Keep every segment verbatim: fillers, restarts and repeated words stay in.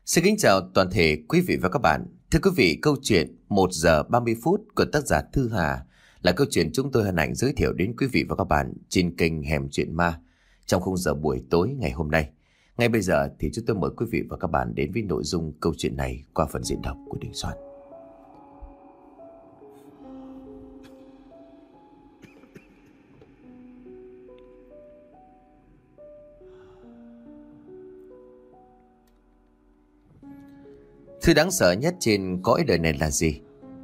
Xin kính chào toàn thể quý vị và các bạn. Thưa quý vị, câu chuyện một giờ ba mươi phút của tác giả Thư Hà là câu chuyện chúng tôi hân hạnh giới thiệu đến quý vị và các bạn trên kênh Hẻm Chuyện Ma trong khung giờ buổi tối ngày hôm nay. Ngay bây giờ thì chúng tôi mời quý vị và các bạn đến với nội dung câu chuyện này qua phần diễn đọc của Đình Soạn. Thứ đáng sợ nhất trên cõi đời này là gì?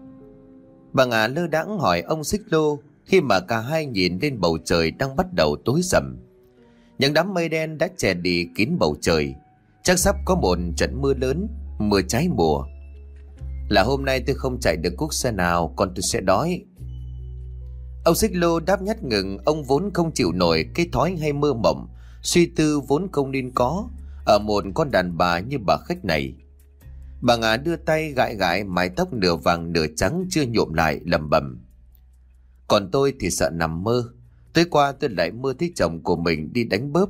Bà Ngà lơ đãng hỏi ông Xích Lô khi mà cả hai nhìn lên bầu trời đang bắt đầu tối sầm. Những đám mây đen đã che đi kín bầu trời. Chắc sắp có một trận mưa lớn, mưa trái mùa. Là hôm nay tôi không chạy được cuốc xe nào, còn tôi sẽ đói. Ông Xích Lô đáp nhát ngừng. Ông vốn không chịu nổi cái thói hay mơ mộng, suy tư vốn không nên có ở một con đàn bà như bà khách này. Bà Ngà đưa tay gãi gãi mái tóc nửa vàng nửa trắng chưa nhuộm lại, lẩm bẩm: Còn tôi thì sợ nằm mơ. Tối qua tôi lại mơ thấy chồng của mình đi đánh bớp.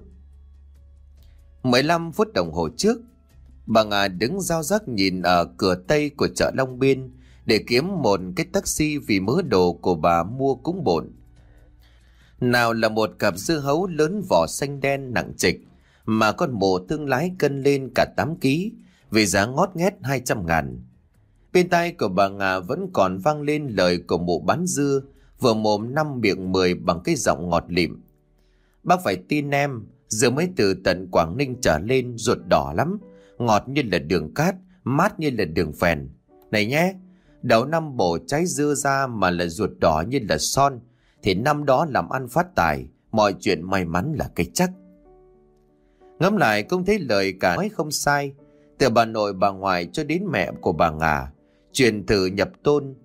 mười lăm phút đồng hồ trước, bà Ngà đứng rao rác nhìn ở cửa Tây của chợ Long Biên để kiếm một cái taxi vì mớ đồ của bà mua cúng bộn. Nào là một cặp dưa hấu lớn vỏ xanh đen nặng trịch mà con mổ thương lái cân lên cả tám ký vì giá ngót nghét hai trăm ngàn. Bên tai của bà Ngà vẫn còn vang lên lời của mụ bán dưa, vừa mồm năm miệng mười bằng cái giọng ngọt lịm: Bác phải tin em, dưa mới từ tận Quảng Ninh trở lên, ruột đỏ lắm, ngọt như là đường cát, mát như là đường phèn. Này nhé, đầu năm bổ trái dưa ra mà là ruột đỏ như là son, thì năm đó làm ăn phát tài, mọi chuyện may mắn là cái chắc. Ngẫm lại cũng thấy lời cả nói không sai. Từ bà nội bà ngoại cho đến mẹ của bà Ngà, truyền từ nhập tôn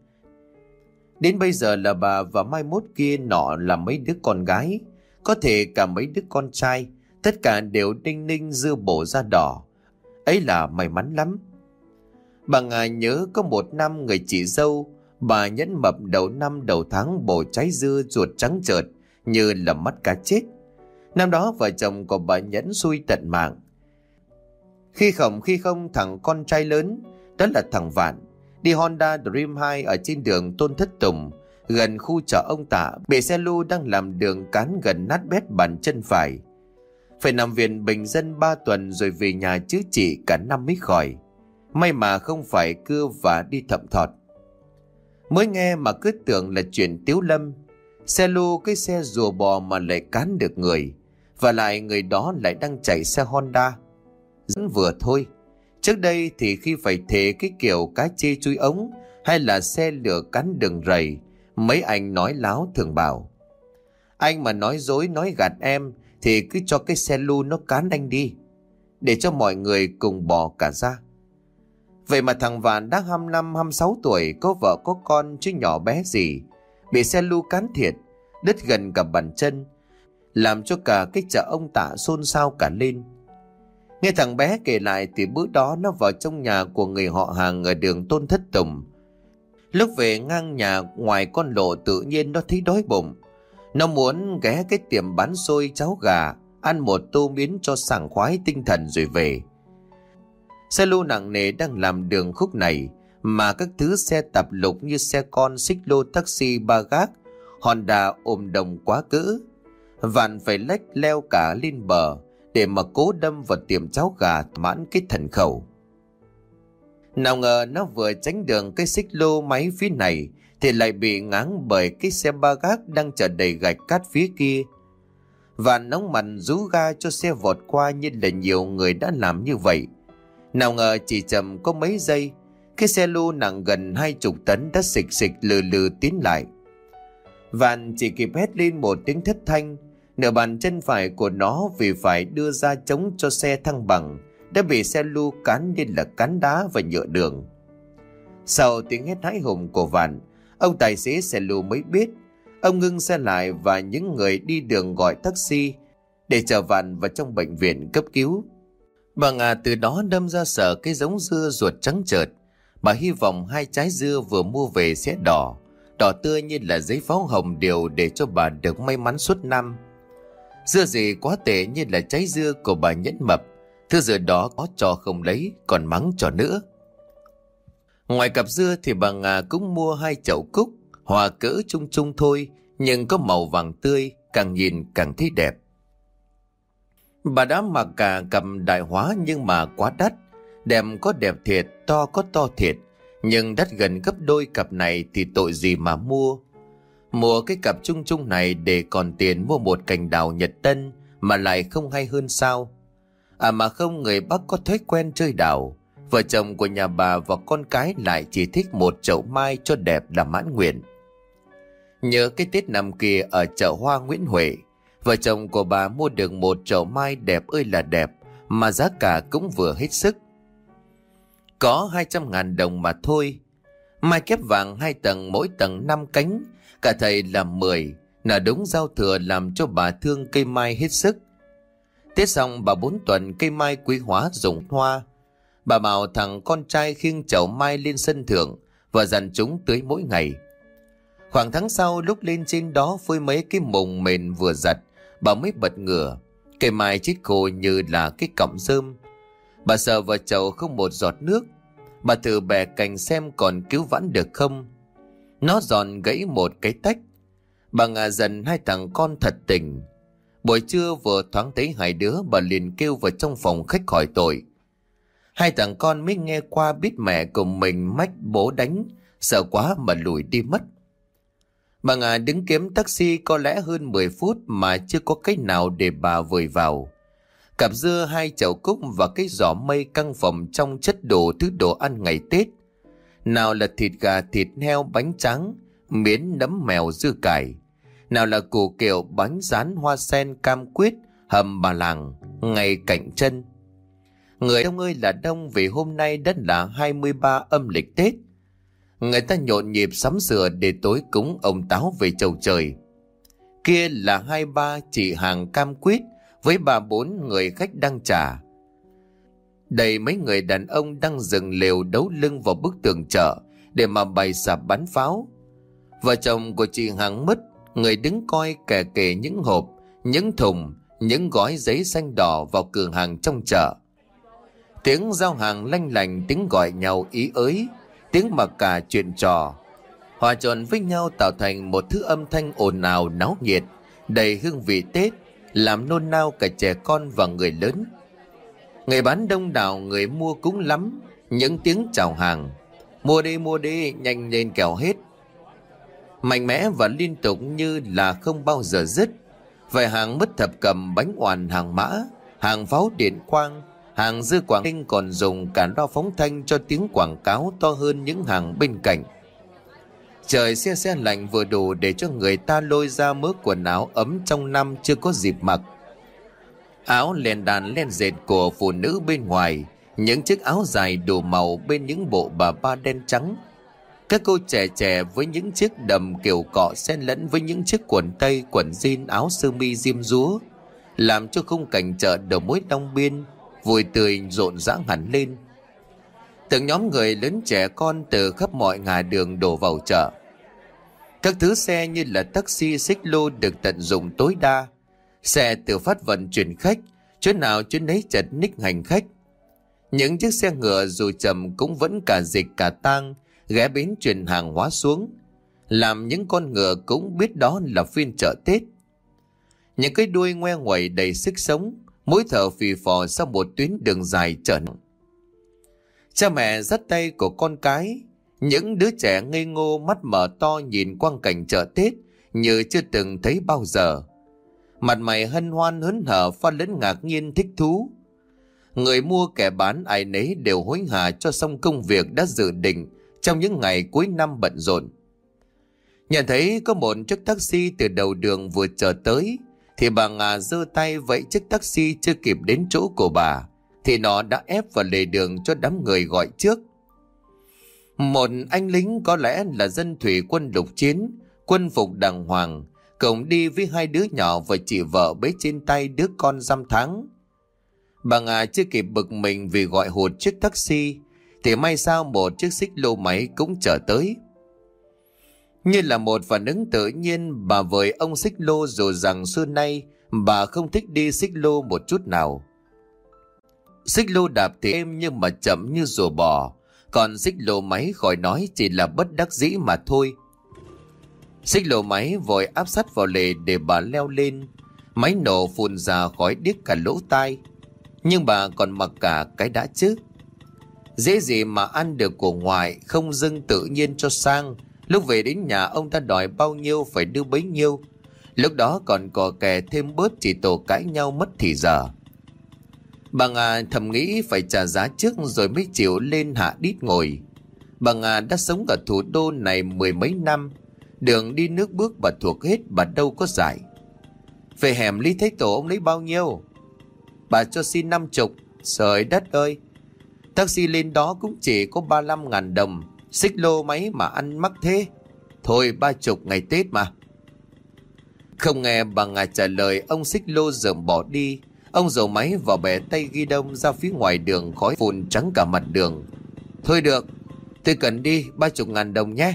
đến bây giờ là bà, và mai mốt kia nọ là mấy đứa con gái, có thể cả mấy đứa con trai, tất cả đều đinh ninh dưa bổ da đỏ. Ấy là may mắn lắm. Bà Ngà nhớ có một năm người chị dâu bà nhẫn mập đầu năm đầu tháng bổ trái dưa ruột trắng trợt như là mắt cá chết. Năm đó vợ chồng của bà nhẫn xui tận mạng. Khi khổng khi không thằng con trai lớn, đó là thằng Vạn, đi Honda Dream hai ở trên đường Tôn Thất Tùng, gần khu chợ ông Tạ, bị xe lu đang làm đường cán gần nát bét bàn chân phải. Phải nằm viện bình dân ba tuần rồi về nhà chữa trị cả năm mới khỏi. May mà không phải cưa và đi thậm thọt. Mới nghe mà cứ tưởng là chuyện tiếu lâm. Xe lu cái xe rùa bò mà lại cán được người, và lại người đó lại đang chạy xe Honda. Dẫn vừa thôi. Trước đây thì khi phải thề cái kiểu cá chê chui ống hay là xe lửa cán đường rầy, mấy anh nói láo thường bảo: Anh mà nói dối nói gạt em thì cứ cho cái xe lu nó cán anh đi, để cho mọi người cùng bỏ cả ra. Vậy mà thằng Vạn đã hai mươi lăm hai mươi sáu tuổi, có vợ có con chứ nhỏ bé gì, bị xe lu cán thiệt, đứt gần cả bàn chân, làm cho cả cái chợ ông Tạ xôn xao cả lên. Nghe thằng bé kể lại thì bữa đó nó vào trong nhà của người họ hàng ở đường Tôn Thất Tùng. Lúc về ngang nhà ngoài con lộ tự nhiên nó thấy đói bụng. Nó muốn ghé cái tiệm bán xôi cháo gà, ăn một tô miến cho sảng khoái tinh thần rồi về. Xe lu nặng nề đang làm đường khúc này, mà các thứ xe tạp lục như xe con, xích lô, taxi, ba gác, Honda ôm đồng quá cỡ. Vạn phải lách leo cả lên bờ để mà cố đâm vào tiệm cháo gà mãn cái thần khẩu. Nào ngờ nó vừa tránh đường cái xích lô máy phía này thì lại bị ngáng bởi cái xe ba gác đang chở đầy gạch cát phía kia. Và nóng mặt rú ga cho xe vọt qua như là nhiều người đã làm như vậy. Nào ngờ chỉ chậm có mấy giây, cái xe lu nặng gần hai chục tấn đã xịch xịch lừ lừ tiến lại. Vạn chỉ kịp hét lên một tiếng thất thanh. Nửa bàn chân phải của nó vì phải đưa ra chống cho xe thăng bằng đã bị xe lu cán lên là cán đá và nhựa đường. Sau tiếng hét hãi hùng của Vạn, ông tài xế xe lu mới biết. Ông ngưng xe lại và những người đi đường gọi taxi để chở Vạn vào trong bệnh viện cấp cứu. Bà Ngà từ đó đâm ra sợ cái giống dưa ruột trắng trợt. Bà hy vọng hai trái dưa vừa mua về sẽ đỏ, đỏ tươi như là giấy pháo hồng điều để cho bà được may mắn suốt năm. Dưa gì quá tệ như là trái dưa của bà Nhẫn Mập, Thứ dừa đó có cho không lấy, còn mắng cho nữa. Ngoài cặp dưa thì bà Nga cũng mua hai chậu cúc, hoa cỡ chung chung thôi, nhưng có màu vàng tươi, càng nhìn càng thấy đẹp. Bà đã mặc cả cặp đại hóa nhưng mà quá đắt. Đẹp có đẹp thiệt, to có to thiệt, nhưng đắt gần gấp đôi cặp này thì tội gì mà mua. Mua cái cặp chung chung này để còn tiền mua một cành đào Nhật Tân mà lại không hay hơn sao? À mà không, người Bắc có thói quen chơi đào. Vợ chồng của nhà bà và con cái lại chỉ thích một chậu mai cho đẹp là mãn nguyện. Nhớ cái Tết năm kia ở chợ hoa Nguyễn Huệ, vợ chồng của bà mua được một chậu mai đẹp ơi là đẹp, mà giá cả cũng vừa hết sức. Có hai trăm ngàn đồng mà thôi. Mai kép vàng hai tầng, mỗi tầng năm cánh, cả thầy làm mười, là đúng giao thừa làm cho bà thương cây mai hết sức. Tết xong bà bốn tuần cây mai quý hóa rụng hoa. Bà bảo thằng con trai khiêng chậu mai lên sân thượng và dặn chúng tưới mỗi ngày. Khoảng tháng sau, lúc lên trên đó phơi mấy cái mùng mền vừa giặt, bà mới bật ngửa. Cây mai chết khô như là cái cọng rơm. Bà sợ vào chậu không một giọt nước. Bà thử bẻ cành xem còn cứu vãn được không. Nó giòn gãy một cái tách. Bà ngả dần hai thằng con thật tình. Buổi trưa vừa thoáng thấy hai đứa, bà liền kêu vào trong phòng khách hỏi tội. Hai thằng con mới nghe qua biết mẹ của mình mách bố đánh, sợ quá mà lùi đi mất. Bà Nga đứng kiếm taxi có lẽ hơn mười phút mà chưa có cách nào để bà vời vào. Cặp dưa, hai chậu cúc và cái giỏ mây căng phòng trong chất đồ thứ đồ ăn ngày Tết. Nào là thịt gà, thịt heo, bánh tráng, miến, nấm mèo, dưa cải. Nào là củ kiệu, bánh rán, hoa sen, cam quýt, hầm bà làng, ngay cạnh chân. Người đông ơi là đông, vì hôm nay đất là hai mươi ba âm lịch Tết. Người ta nhộn nhịp sắm sửa để tối cúng ông Táo về chầu trời. Kia là hai ba chị hàng cam quýt với ba bốn người khách đang trả. Đầy mấy người đàn ông đang dừng lều đấu lưng vào bức tường chợ để mà bày sạp bắn pháo. Vợ chồng của chị hàng mất, người đứng coi kẻ kể những hộp, những thùng, những gói giấy xanh đỏ vào cửa hàng trong chợ. Tiếng giao hàng lanh lành, tiếng gọi nhau ý ới, tiếng mặc cả chuyện trò hòa trộn với nhau tạo thành một thứ âm thanh ồn ào náo nhiệt, đầy hương vị Tết, làm nôn nao cả trẻ con và người lớn. Người bán đông đảo, người mua cũng lắm. Những tiếng chào hàng, mua đi mua đi, nhanh lên kẻo hết, mạnh mẽ và liên tục như là không bao giờ dứt. Vài hàng mứt thập cầm, bánh oàn, hàng mã, hàng pháo điện quang, hàng dưa Quảng Ninh còn dùng cả loa phóng thanh cho tiếng quảng cáo to hơn những hàng bên cạnh. Trời se se lạnh vừa đủ để cho người ta lôi ra mớ quần áo ấm trong năm chưa có dịp mặc. Áo len đàn len dệt của phụ nữ bên ngoài, những chiếc áo dài đủ màu bên những bộ bà ba đen trắng. Các cô trẻ trẻ với những chiếc đầm kiểu cọ xen lẫn với những chiếc quần tây, quần jean, áo sơ mi diêm dúa, làm cho khung cảnh chợ đầu mối Long Biên vui tươi rộn rã hẳn lên. Từng nhóm người lớn trẻ con từ khắp mọi ngả đường đổ vào chợ. Các thứ xe như là taxi, xích lô được tận dụng tối đa. Xe tự phát vận chuyển khách, chỗ nào chỗ nấy chật ních hành khách. Những chiếc xe ngựa dù chậm cũng vẫn cả dịch cả tang ghé bến chuyển hàng hóa xuống, làm những con ngựa cũng biết đó là phiên chợ Tết. Những cái đuôi ngoe nguẩy đầy sức sống, mỗi thở phì phò sau một tuyến đường dài chợ nặng. Cha mẹ dắt tay của con cái, những đứa trẻ ngây ngô mắt mở to nhìn quang cảnh chợ Tết như chưa từng thấy bao giờ. Mặt mày hân hoan hớn hở pha lẫn ngạc nhiên thích thú. Người mua kẻ bán ai nấy đều hối hả cho xong công việc đã dự định trong những ngày cuối năm bận rộn. Nhận thấy có một chiếc taxi từ đầu đường vừa chờ tới, thì bà Nga giơ tay vẫy chiếc taxi chưa kịp đến chỗ của bà, thì nó đã ép vào lề đường cho đám người gọi trước. Một anh lính có lẽ là dân thủy quân lục chiến, quân phục đàng hoàng, cùng đi với hai đứa nhỏ và chị vợ bế trên tay đứa con dăm tháng. Bà Nga chưa kịp bực mình vì gọi hụt chiếc taxi, thì may sao một chiếc xích lô máy cũng chở tới. Như là một phản ứng tự nhiên, bà với ông xích lô dù rằng xưa nay bà không thích đi xích lô một chút nào. Xích lô đạp thì êm nhưng mà chậm như rùa bò, còn xích lô máy khỏi nói chỉ là bất đắc dĩ mà thôi. Xích lô máy vội áp sát vào lề để bà leo lên. Máy nổ phun ra khói điếc cả lỗ tai, nhưng bà còn mặc cả cái đã chứ. Dễ gì mà ăn được của ngoài, không dưng tự nhiên cho sang. Lúc về đến nhà ông ta đòi bao nhiêu phải đưa bấy nhiêu. Lúc đó còn cò kè thêm bớt chỉ tổ cãi nhau mất thì giờ. Bà Nga thầm nghĩ phải trả giá trước rồi mới chịu lên hạ đít ngồi. Bà Nga đã sống ở thủ đô này mười mấy năm, đường đi nước bước bà thuộc hết, bà đâu có giải. Về hẻm Lý Thái Tổ ông lấy bao nhiêu? Bà cho xin năm chục. Trời đất ơi, taxi lên đó cũng chỉ có ba mươi lăm ngàn đồng, xích lô máy mà ăn mắc thế. Thôi ba chục ngày Tết mà. Không nghe bà Nga trả lời, ông xích lô dởm bỏ đi. Ông dầu máy vào bẻ tay ghi đông ra phía ngoài đường, khói phun trắng cả mặt đường. Thôi được, tôi cần đi, ba chục ngàn đồng nhé.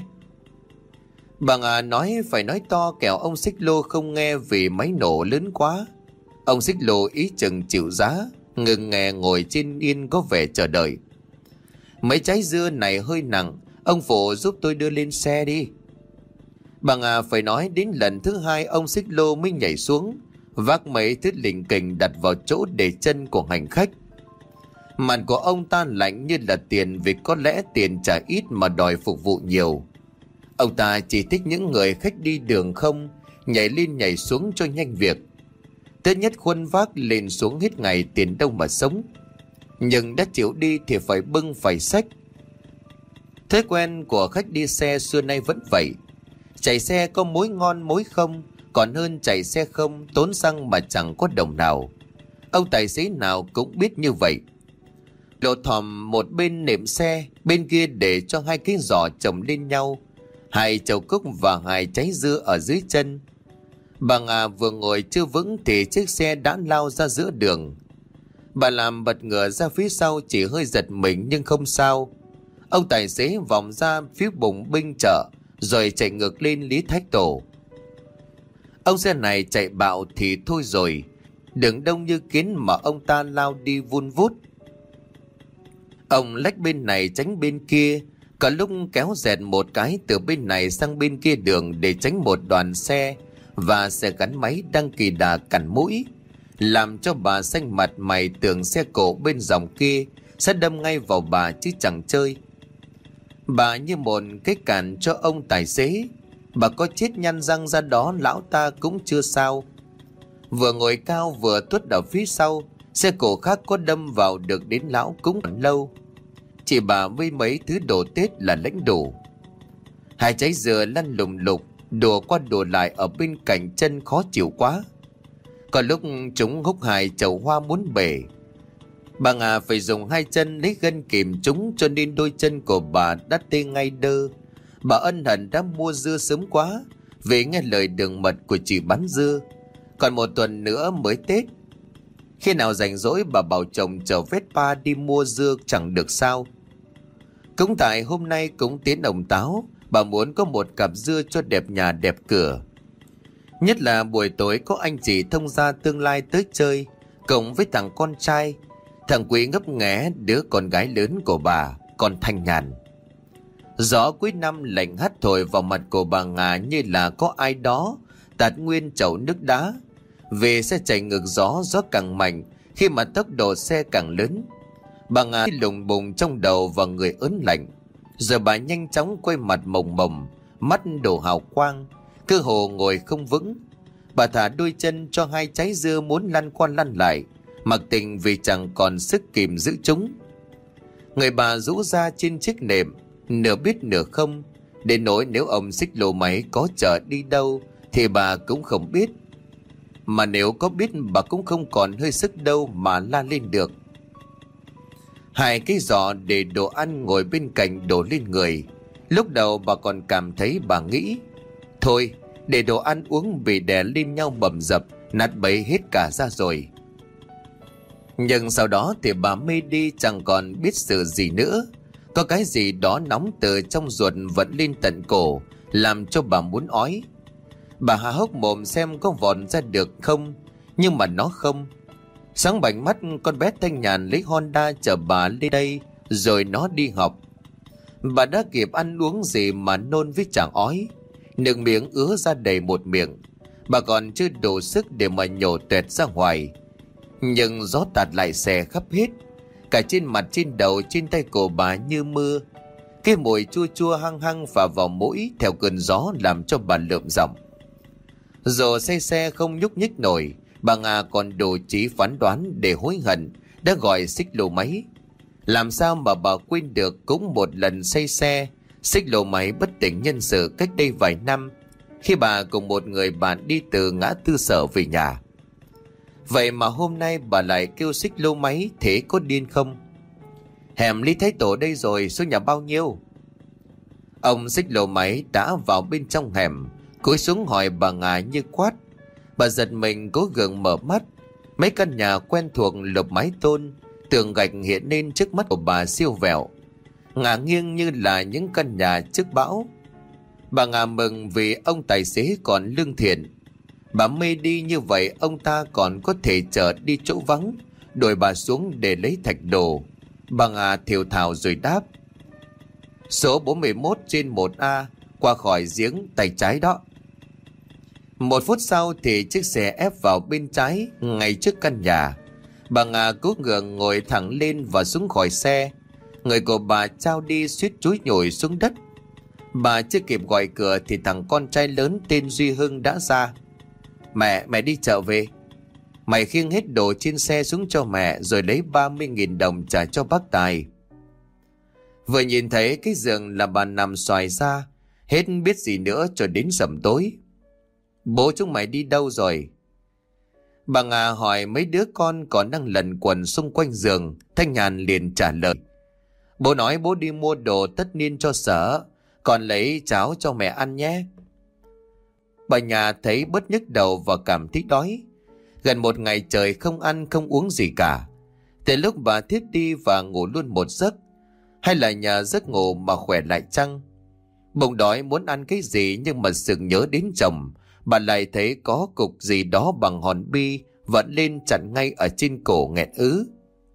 Bà Nga nói phải nói to kẻo ông xích lô không nghe vì máy nổ lớn quá. Ông xích lô ý chừng chịu giá, ngừng nghe ngồi trên yên có vẻ chờ đợi. Mấy trái dưa này hơi nặng, ông phụ giúp tôi đưa lên xe đi. Bà Nga phải nói đến lần thứ hai ông xích lô mới nhảy xuống, vác mấy thứ lỉnh kỉnh đặt vào chỗ để chân của hành khách. Mặt của ông ta lạnh như là tiền, vì có lẽ tiền trả ít mà đòi phục vụ nhiều. Ông ta chỉ thích những người khách đi đường không, nhảy lên nhảy xuống cho nhanh việc. Thứ nhất khuân vác lên xuống hết ngày, tiền đâu mà sống. Nhưng đã chịu đi thì phải bưng phải xách. Thói quen của khách đi xe xưa nay vẫn vậy. Chạy xe có mối ngon mối không, còn hơn chạy xe không, tốn xăng mà chẳng có đồng nào. Ông tài xế nào cũng biết như vậy. Lộ thòm một bên nệm xe, bên kia để cho hai cái giỏ chồng lên nhau, hai chậu cúc và hai trái dưa ở dưới chân. Bà Nga vừa ngồi chưa vững thì chiếc xe đã lao ra giữa đường. Bà làm bật ngửa ra phía sau, chỉ hơi giật mình nhưng không sao. Ông tài xế vòng ra phía bùng binh chợ rồi chạy ngược lên Lý Thái Tổ. Ông xe này chạy bạo thì thôi rồi, đường đông như kiến mà ông ta lao đi vun vút. Ông lách bên này tránh bên kia, cả lúc kéo dẹt một cái từ bên này sang bên kia đường để tránh một đoàn xe và xe gắn máy đang kỳ đà cản mũi, làm cho bà xanh mặt mày tưởng xe cổ bên dòng kia sẽ đâm ngay vào bà chứ chẳng chơi. Bà như một cái cản cho ông tài xế. Bà có chết nhăn răng ra đó lão ta cũng chưa sao. Vừa ngồi cao vừa tuốt ở phía sau, xe cổ khác có đâm vào được đến lão cũng còn lâu. Chỉ bà với mấy thứ đồ Tết là lãnh đủ. Hai trái dừa lăn lùng lục, đùa qua đùa lại ở bên cạnh chân khó chịu quá. Còn lúc chúng húc hài chậu hoa muốn bể, bà Nga phải dùng hai chân lấy gân kìm chúng, cho nên đôi chân của bà đã tê ngay đơ. Bà ân hận đã mua dưa sớm quá, vì nghe lời đường mật của chị bán dưa. Còn một tuần nữa mới Tết. Khi nào rảnh rỗi bà bảo chồng chở Vespa đi mua dưa chẳng được sao. Cũng tại hôm nay cũng tiến ông Táo, bà muốn có một cặp dưa cho đẹp nhà đẹp cửa. Nhất là buổi tối có anh chị thông gia tương lai tới chơi, cộng với thằng con trai, thằng Quý ngấp nghé đứa con gái lớn của bà, con Thanh Nhàn. Gió cuối năm lạnh hắt thổi vào mặt của bà Nga như là có ai đó tạt nguyên chậu nước đá. Vì xe chạy ngược gió, gió càng mạnh khi mà tốc độ xe càng lớn. Bà Nga lùng bùng trong đầu và người ớn lạnh. Rồi bà nhanh chóng quay mặt mồng mồng, mắt đổ hào quang, cơ hồ ngồi không vững. Bà thả đôi chân cho hai trái dưa muốn lăn qua lăn lại, mặc tình vì chẳng còn sức kìm giữ chúng. Người bà rũ ra trên chiếc nệm, nửa biết nửa không, đến nỗi nếu ông xích lô máy có chở đi đâu thì bà cũng không biết. Mà nếu có biết bà cũng không còn hơi sức đâu mà la lên được. Hai cái giỏ để đồ ăn ngồi bên cạnh đổ lên người. Lúc đầu bà còn cảm thấy bà nghĩ thôi để đồ ăn uống bị đè lên nhau bầm dập, nát bấy hết cả ra rồi. Nhưng sau đó thì bà mê đi, chẳng còn biết sự gì nữa. Có cái gì đó nóng từ trong ruột vẫn lên tận cổ, làm cho bà muốn ói. Bà há hốc mồm xem có vòn ra được không, nhưng mà nó không. Sáng bảnh mắt, con bé Thanh Nhàn lấy Honda chở bà lên đây rồi nó đi học. Bà đã kịp ăn uống gì mà nôn với chàng ói, nước miếng ứa ra đầy một miệng. Bà còn chưa đủ sức để mà nhổ tuẹt ra ngoài, nhưng gió tạt lại xè khắp hết, cả trên mặt, trên đầu, trên tay của bà như mưa. Cái mùi chua chua hăng hăng phả vào mũi theo cơn gió làm cho bà lượm giọng. Rồi say xe không nhúc nhích nổi, bà Nga còn đủ trí phán đoán để hối hận đã gọi xích lô máy. Làm sao mà bà quên được cũng một lần say xe, xích lô máy bất tỉnh nhân sự cách đây vài năm, khi bà cùng một người bạn đi từ ngã tư Sở về nhà. Vậy mà hôm nay bà lại kêu xích lô máy, thế có điên không? Hẻm Lý Thái Tổ đây rồi, số nhà bao nhiêu? Ông xích lô máy đã vào bên trong hẻm, cúi xuống hỏi bà Nga như quát. Bà giật mình cố gượng mở mắt. Mấy căn nhà quen thuộc lợp mái tôn, tường gạch hiện lên trước mắt của bà siêu vẹo, ngả nghiêng như là những căn nhà trước bão. Bà Nga mừng vì ông tài xế còn lương thiện. Bà mê đi như vậy ông ta còn có thể chở đi chỗ vắng, đuổi bà xuống để lấy thạch đồ. Bà Nga thều thào rồi đáp: Số bốn mươi mốt trên một A, qua khỏi giếng tay trái đó. Một phút sau thì chiếc xe ép vào bên trái, ngay trước căn nhà. Bà Nga cố ngượng ngồi thẳng lên và xuống khỏi xe. Người của bà trao đi suýt chúi nhồi xuống đất. Bà chưa kịp gọi cửa thì thằng con trai lớn tên Duy Hưng đã ra. Mẹ, mẹ đi chợ về. Mày khiêng hết đồ trên xe xuống cho mẹ, rồi lấy ba mươi nghìn đồng trả cho bác Tài. Vừa nhìn thấy cái giường là bà nằm xoài ra, hết biết gì nữa cho đến sẩm tối. Bố chúng mày đi đâu rồi? Bà Nga hỏi mấy đứa con còn đang lẩn quẩn xung quanh giường. Thanh Nhàn liền trả lời: Bố nói bố đi mua đồ tất niên cho Sở, còn lấy cháo cho mẹ ăn nhé. Bà nhà thấy bớt nhức đầu và cảm thấy đói. Gần một ngày trời không ăn không uống gì cả. Từ lúc bà thiếp đi và ngủ luôn một giấc, hay là nhờ giấc ngủ mà khỏe lại chăng? Bụng đói muốn ăn cái gì, nhưng mà sực nhớ đến chồng, bà lại thấy có cục gì đó bằng hòn bi vẫn lên chặn ngay ở trên cổ, nghẹn ứ.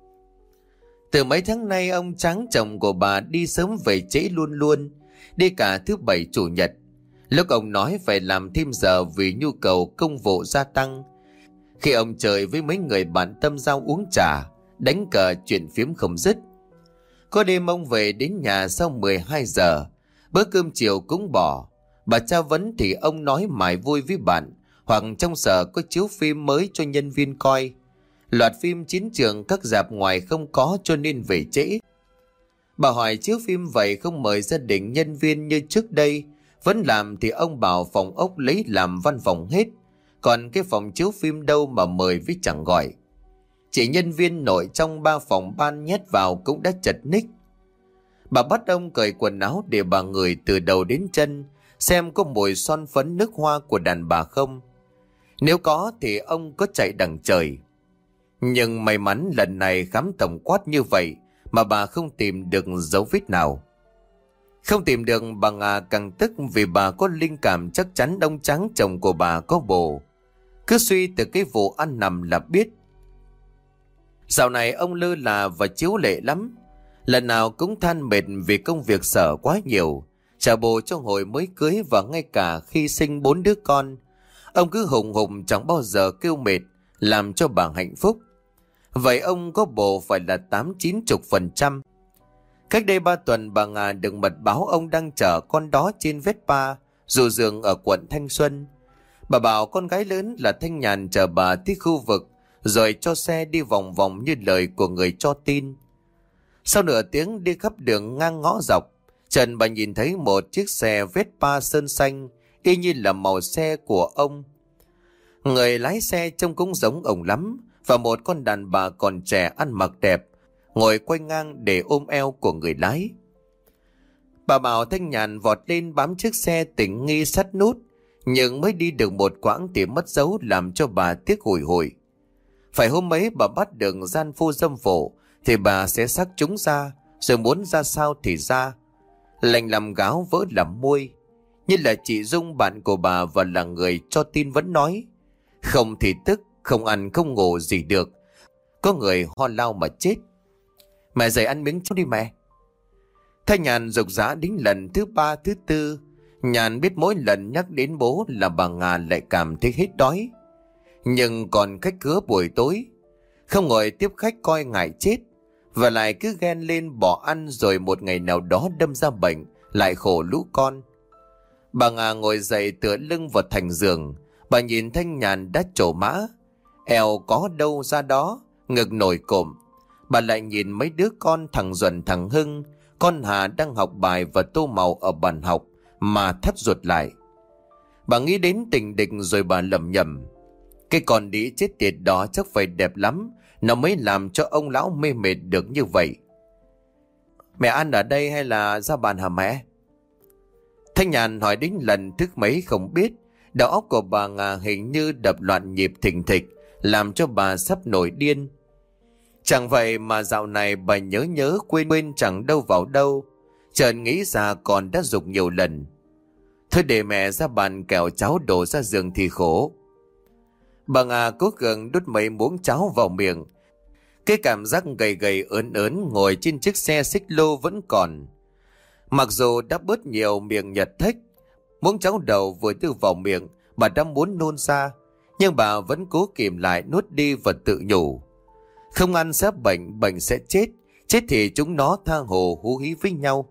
Từ mấy tháng nay ông Tráng chồng của bà đi sớm về trễ luôn luôn, đi cả thứ bảy chủ nhật. Lúc ông nói phải làm thêm giờ vì nhu cầu công vụ gia tăng, khi ông chơi với mấy người bạn tâm giao uống trà, đánh cờ, chuyện phiếm không dứt. Có đêm ông về đến nhà sau mười hai giờ, bữa cơm chiều cũng bỏ. Bà tra vấn thì ông nói mải vui với bạn, hoặc trong Sở có chiếu phim mới cho nhân viên coi. Loạt phim chiến trường các rạp ngoài không có cho nên về trễ. Bà hỏi chiếu phim vậy không mời gia đình nhân viên như trước đây, vẫn làm thì ông bảo phòng ốc lấy làm văn phòng hết, còn cái phòng chiếu phim đâu mà mời với chẳng gọi. Chỉ nhân viên nội trong ba phòng ban nhét vào cũng đã chật ních. Bà bắt ông cởi quần áo để bà ngửi từ đầu đến chân, xem có mùi son phấn nước hoa của đàn bà không. Nếu có thì ông có chạy đằng trời. Nhưng may mắn lần này khám tổng quát như vậy mà bà không tìm được dấu vết nào. Không tìm được, bà Nga càng tức vì bà có linh cảm chắc chắn ông Tráng chồng của bà có bồ. Cứ suy từ cái vụ ăn nằm là biết. Dạo này ông lơ là và chiếu lệ lắm. Lần nào cũng than mệt vì công việc Sở quá nhiều, trả bồ cho hồi mới cưới và ngay cả khi sinh bốn đứa con. Ông cứ hùng hùng chẳng bao giờ kêu mệt, làm cho bà hạnh phúc. Vậy ông có bồ phải là tám chín chục phần trăm. Cách đây ba tuần bà Nga được mật báo ông đang chở con đó trên Vespa dù giường ở quận Thanh Xuân. Bà bảo con gái lớn là Thanh Nhàn chở bà tới khu vực rồi cho xe đi vòng vòng như lời của người cho tin. Sau nửa tiếng đi khắp đường ngang ngõ dọc, Trần bà nhìn thấy một chiếc xe Vespa sơn xanh y như là màu xe của ông. Người lái xe trông cũng giống ông lắm, và một con đàn bà còn trẻ ăn mặc đẹp ngồi quay ngang để ôm eo của người lái. Bà bảo Thanh Nhàn vọt lên bám chiếc xe tỉnh nghi sắt nút, nhưng mới đi được một quãng thì mất dấu, làm cho bà tiếc hùi hụi. Phải hôm ấy bà bắt được gian phu dâm phổ thì bà sẽ xác chúng ra, rồi muốn ra sao thì ra. Lành làm gáo vỡ làm muôi. Như là chị Dung, bạn của bà và là người cho tin, vẫn nói: không thì tức, không ăn không ngủ gì được. có người ho lao mà chết. Mẹ dậy ăn miếng cháo đi mẹ. Thanh Nhàn rục rã đến lần thứ ba thứ tư. Nhàn biết mỗi lần nhắc đến bố là bà Nga lại cảm thấy hết đói. Nhưng còn khách khứa buổi tối, không ngồi tiếp khách coi ngại chết, và lại cứ ghen lên bỏ ăn, rồi một ngày nào đó đâm ra bệnh, lại khổ lũ con. Bà Nga ngồi dậy tựa lưng vào thành giường. Bà nhìn Thanh Nhàn đã trổ mã, eo có đâu ra đó, ngực nổi cộm. Bà lại nhìn mấy đứa con, thằng Duẩn, thằng Hưng, con Hà đang học bài và tô màu ở bàn học mà thắt ruột lại. Bà nghĩ đến tình địch rồi bà lẩm nhẩm: cái con đĩ chết tiệt đó chắc phải đẹp lắm, nó mới làm cho ông lão mê mệt được như vậy. Mẹ ăn ở đây hay là ra bàn hả mẹ? Thanh Nhàn hỏi đến lần thứ mấy không biết. Đầu óc của bà Nga hình như đập loạn nhịp thình thịch, làm cho bà sắp nổi điên. Chẳng vậy mà dạo này bà nhớ nhớ quên quên chẳng đâu vào đâu. Chợt nghĩ ra còn đã dục nhiều lần. Thôi để mẹ ra bàn kẹo cháo đổ ra giường thì khổ. Bà Nga cố gắng đút mấy muỗng cháo vào miệng. Cái cảm giác gầy gầy ớn ớn ngồi trên chiếc xe xích lô vẫn còn. Mặc dù đã bớt nhiều miệng nhật thách, muỗng cháo đầu vừa đưa vào miệng, bà đã muốn nôn ra, nhưng bà vẫn cố kìm lại nuốt đi và tự nhủ: không ăn sẽ bệnh, bệnh sẽ chết, chết thì chúng nó tha hồ hú hí với nhau.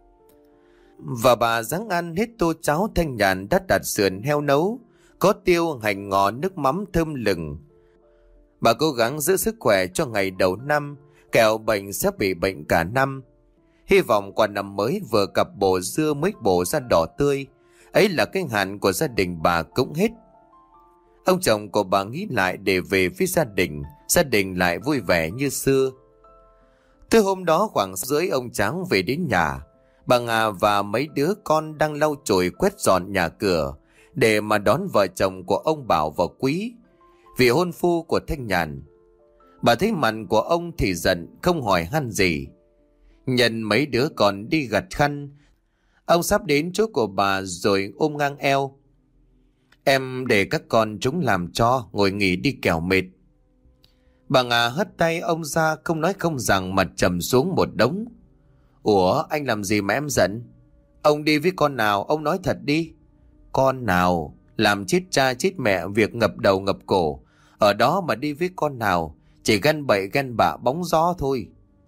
Và bà ráng ăn hết tô cháo. Thanh Nhàn đã đặt sườn heo nấu, có tiêu, hành ngò, nước mắm thơm lừng. Bà cố gắng giữ sức khỏe cho ngày đầu năm, kẻo bệnh sẽ bị bệnh cả năm. Hy vọng qua năm mới vừa cặp bồ dưa mới bổ ra đỏ tươi, ấy là cái hạn của gia đình bà cũng hết. Ông chồng của bà nghĩ lại để về phía gia đình, gia đình lại vui vẻ như xưa. Từ hôm đó khoảng rưỡi ông Tráng về đến nhà. Bà Nga và mấy đứa con đang lau chùi quét dọn nhà cửa để mà đón vợ chồng của ông Bảo và Quý, vị hôn phu của Thanh Nhàn. Bà thấy mặt của ông thì giận, không hỏi han gì. Nhận mấy đứa con đi gặt khăn, ông sắp đến chỗ của bà rồi ôm ngang eo: em để các con chúng làm cho, ngồi nghỉ đi kẻo mệt. Bà Nga hất tay ông ra, không nói không rằng, mặt trầm xuống một đống. Ủa, anh làm gì mà em giận? Ông đi với con nào, ông nói thật đi. Con nào? Làm chết cha chết mẹ, việc ngập đầu ngập cổ, ở đó mà đi với con nào? Chỉ ganh bậy ganh bạ bóng gió thôi.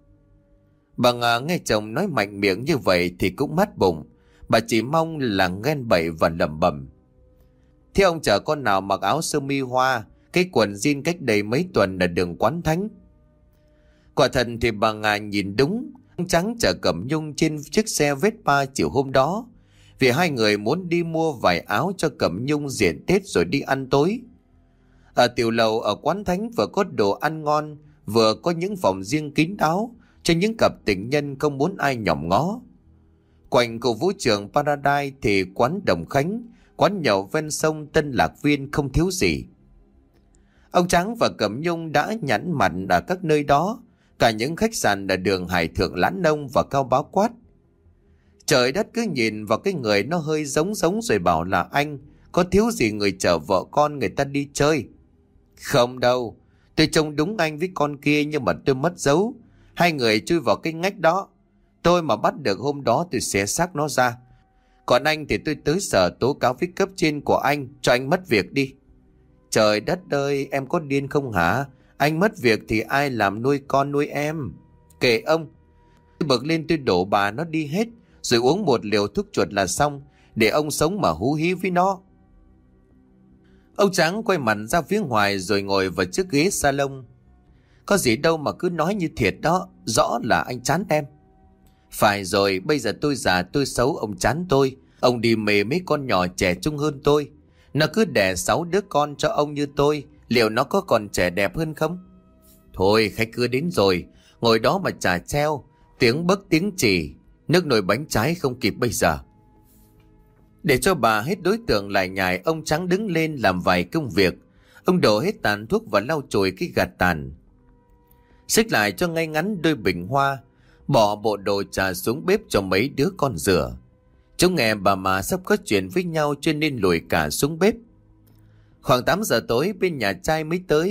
Bà Nga nghe chồng nói mạnh miệng như vậy thì cũng mát bụng. Bà chỉ mong là ghen bậy và lẩm bẩm: thế ông chở con nào mặc áo sơ mi hoa, cái quần jean cách đây mấy tuần ở đường Quán Thánh? Quả thật thì bà Nga nhìn đúng. Ông Trắng chở Cẩm Nhung trên chiếc xe Vespa chiều hôm đó, vì hai người muốn đi mua vài áo cho Cẩm Nhung diện Tết rồi đi ăn tối. Ở tiểu lầu ở Quán Thánh vừa có đồ ăn ngon, vừa có những phòng riêng kín đáo cho những cặp tình nhân không muốn ai nhòm ngó. Quanh khu vũ trường Paradise thì quán Đồng Khánh, quán nhậu ven sông Tân Lạc Viên không thiếu gì. Ông Trắng và Cẩm Nhung đã nhẵn mặt ở các nơi đó, cả những khách sạn ở đường Hải Thượng, Lãn Nông và Cao Bá Quát. Trời đất cứ nhìn vào cái người nó hơi giống giống rồi bảo là anh có thiếu gì người chở vợ con người ta đi chơi. Không đâu, tôi trông đúng anh với con kia, nhưng mà tôi mất dấu. Hai người chui vào cái ngách đó, tôi mà bắt được hôm đó tôi xé xác nó ra. Còn anh thì tôi tới sở tố cáo với cấp trên của anh, cho anh mất việc đi. Trời đất ơi, em có điên không hả? Anh mất việc thì ai làm nuôi con nuôi em? Kệ ông. Tôi bực lên tôi đổ bà nó đi hết, rồi uống một liều thuốc chuột là xong, để ông sống mà hú hí với nó. Ông Trắng quay mặt ra phía ngoài rồi ngồi vào chiếc ghế salon. Có gì đâu mà cứ nói như thiệt đó, rõ là anh chán em. Phải rồi, bây giờ tôi già tôi xấu, ông chán tôi. Ông đi mê mấy con nhỏ trẻ trung hơn tôi. Nó cứ đẻ sáu đứa con cho ông như tôi, liệu nó có còn trẻ đẹp hơn không? Thôi, khách cứ đến rồi, ngồi đó mà chả treo, tiếng bấc tiếng chỉ, nước nồi bánh trái không kịp bây giờ. Để cho bà hết đối tượng lại nhài, ông Trắng đứng lên làm vài công việc. Ông đổ hết tàn thuốc và lau chùi cái gạt tàn, xích lại cho ngay ngắn đôi bình hoa, bỏ bộ đồ trà xuống bếp cho mấy đứa con rửa. Chúng nghe bà mà sắp có chuyện với nhau cho nên lùi cả xuống bếp. Khoảng tám giờ tối bên nhà trai mới tới,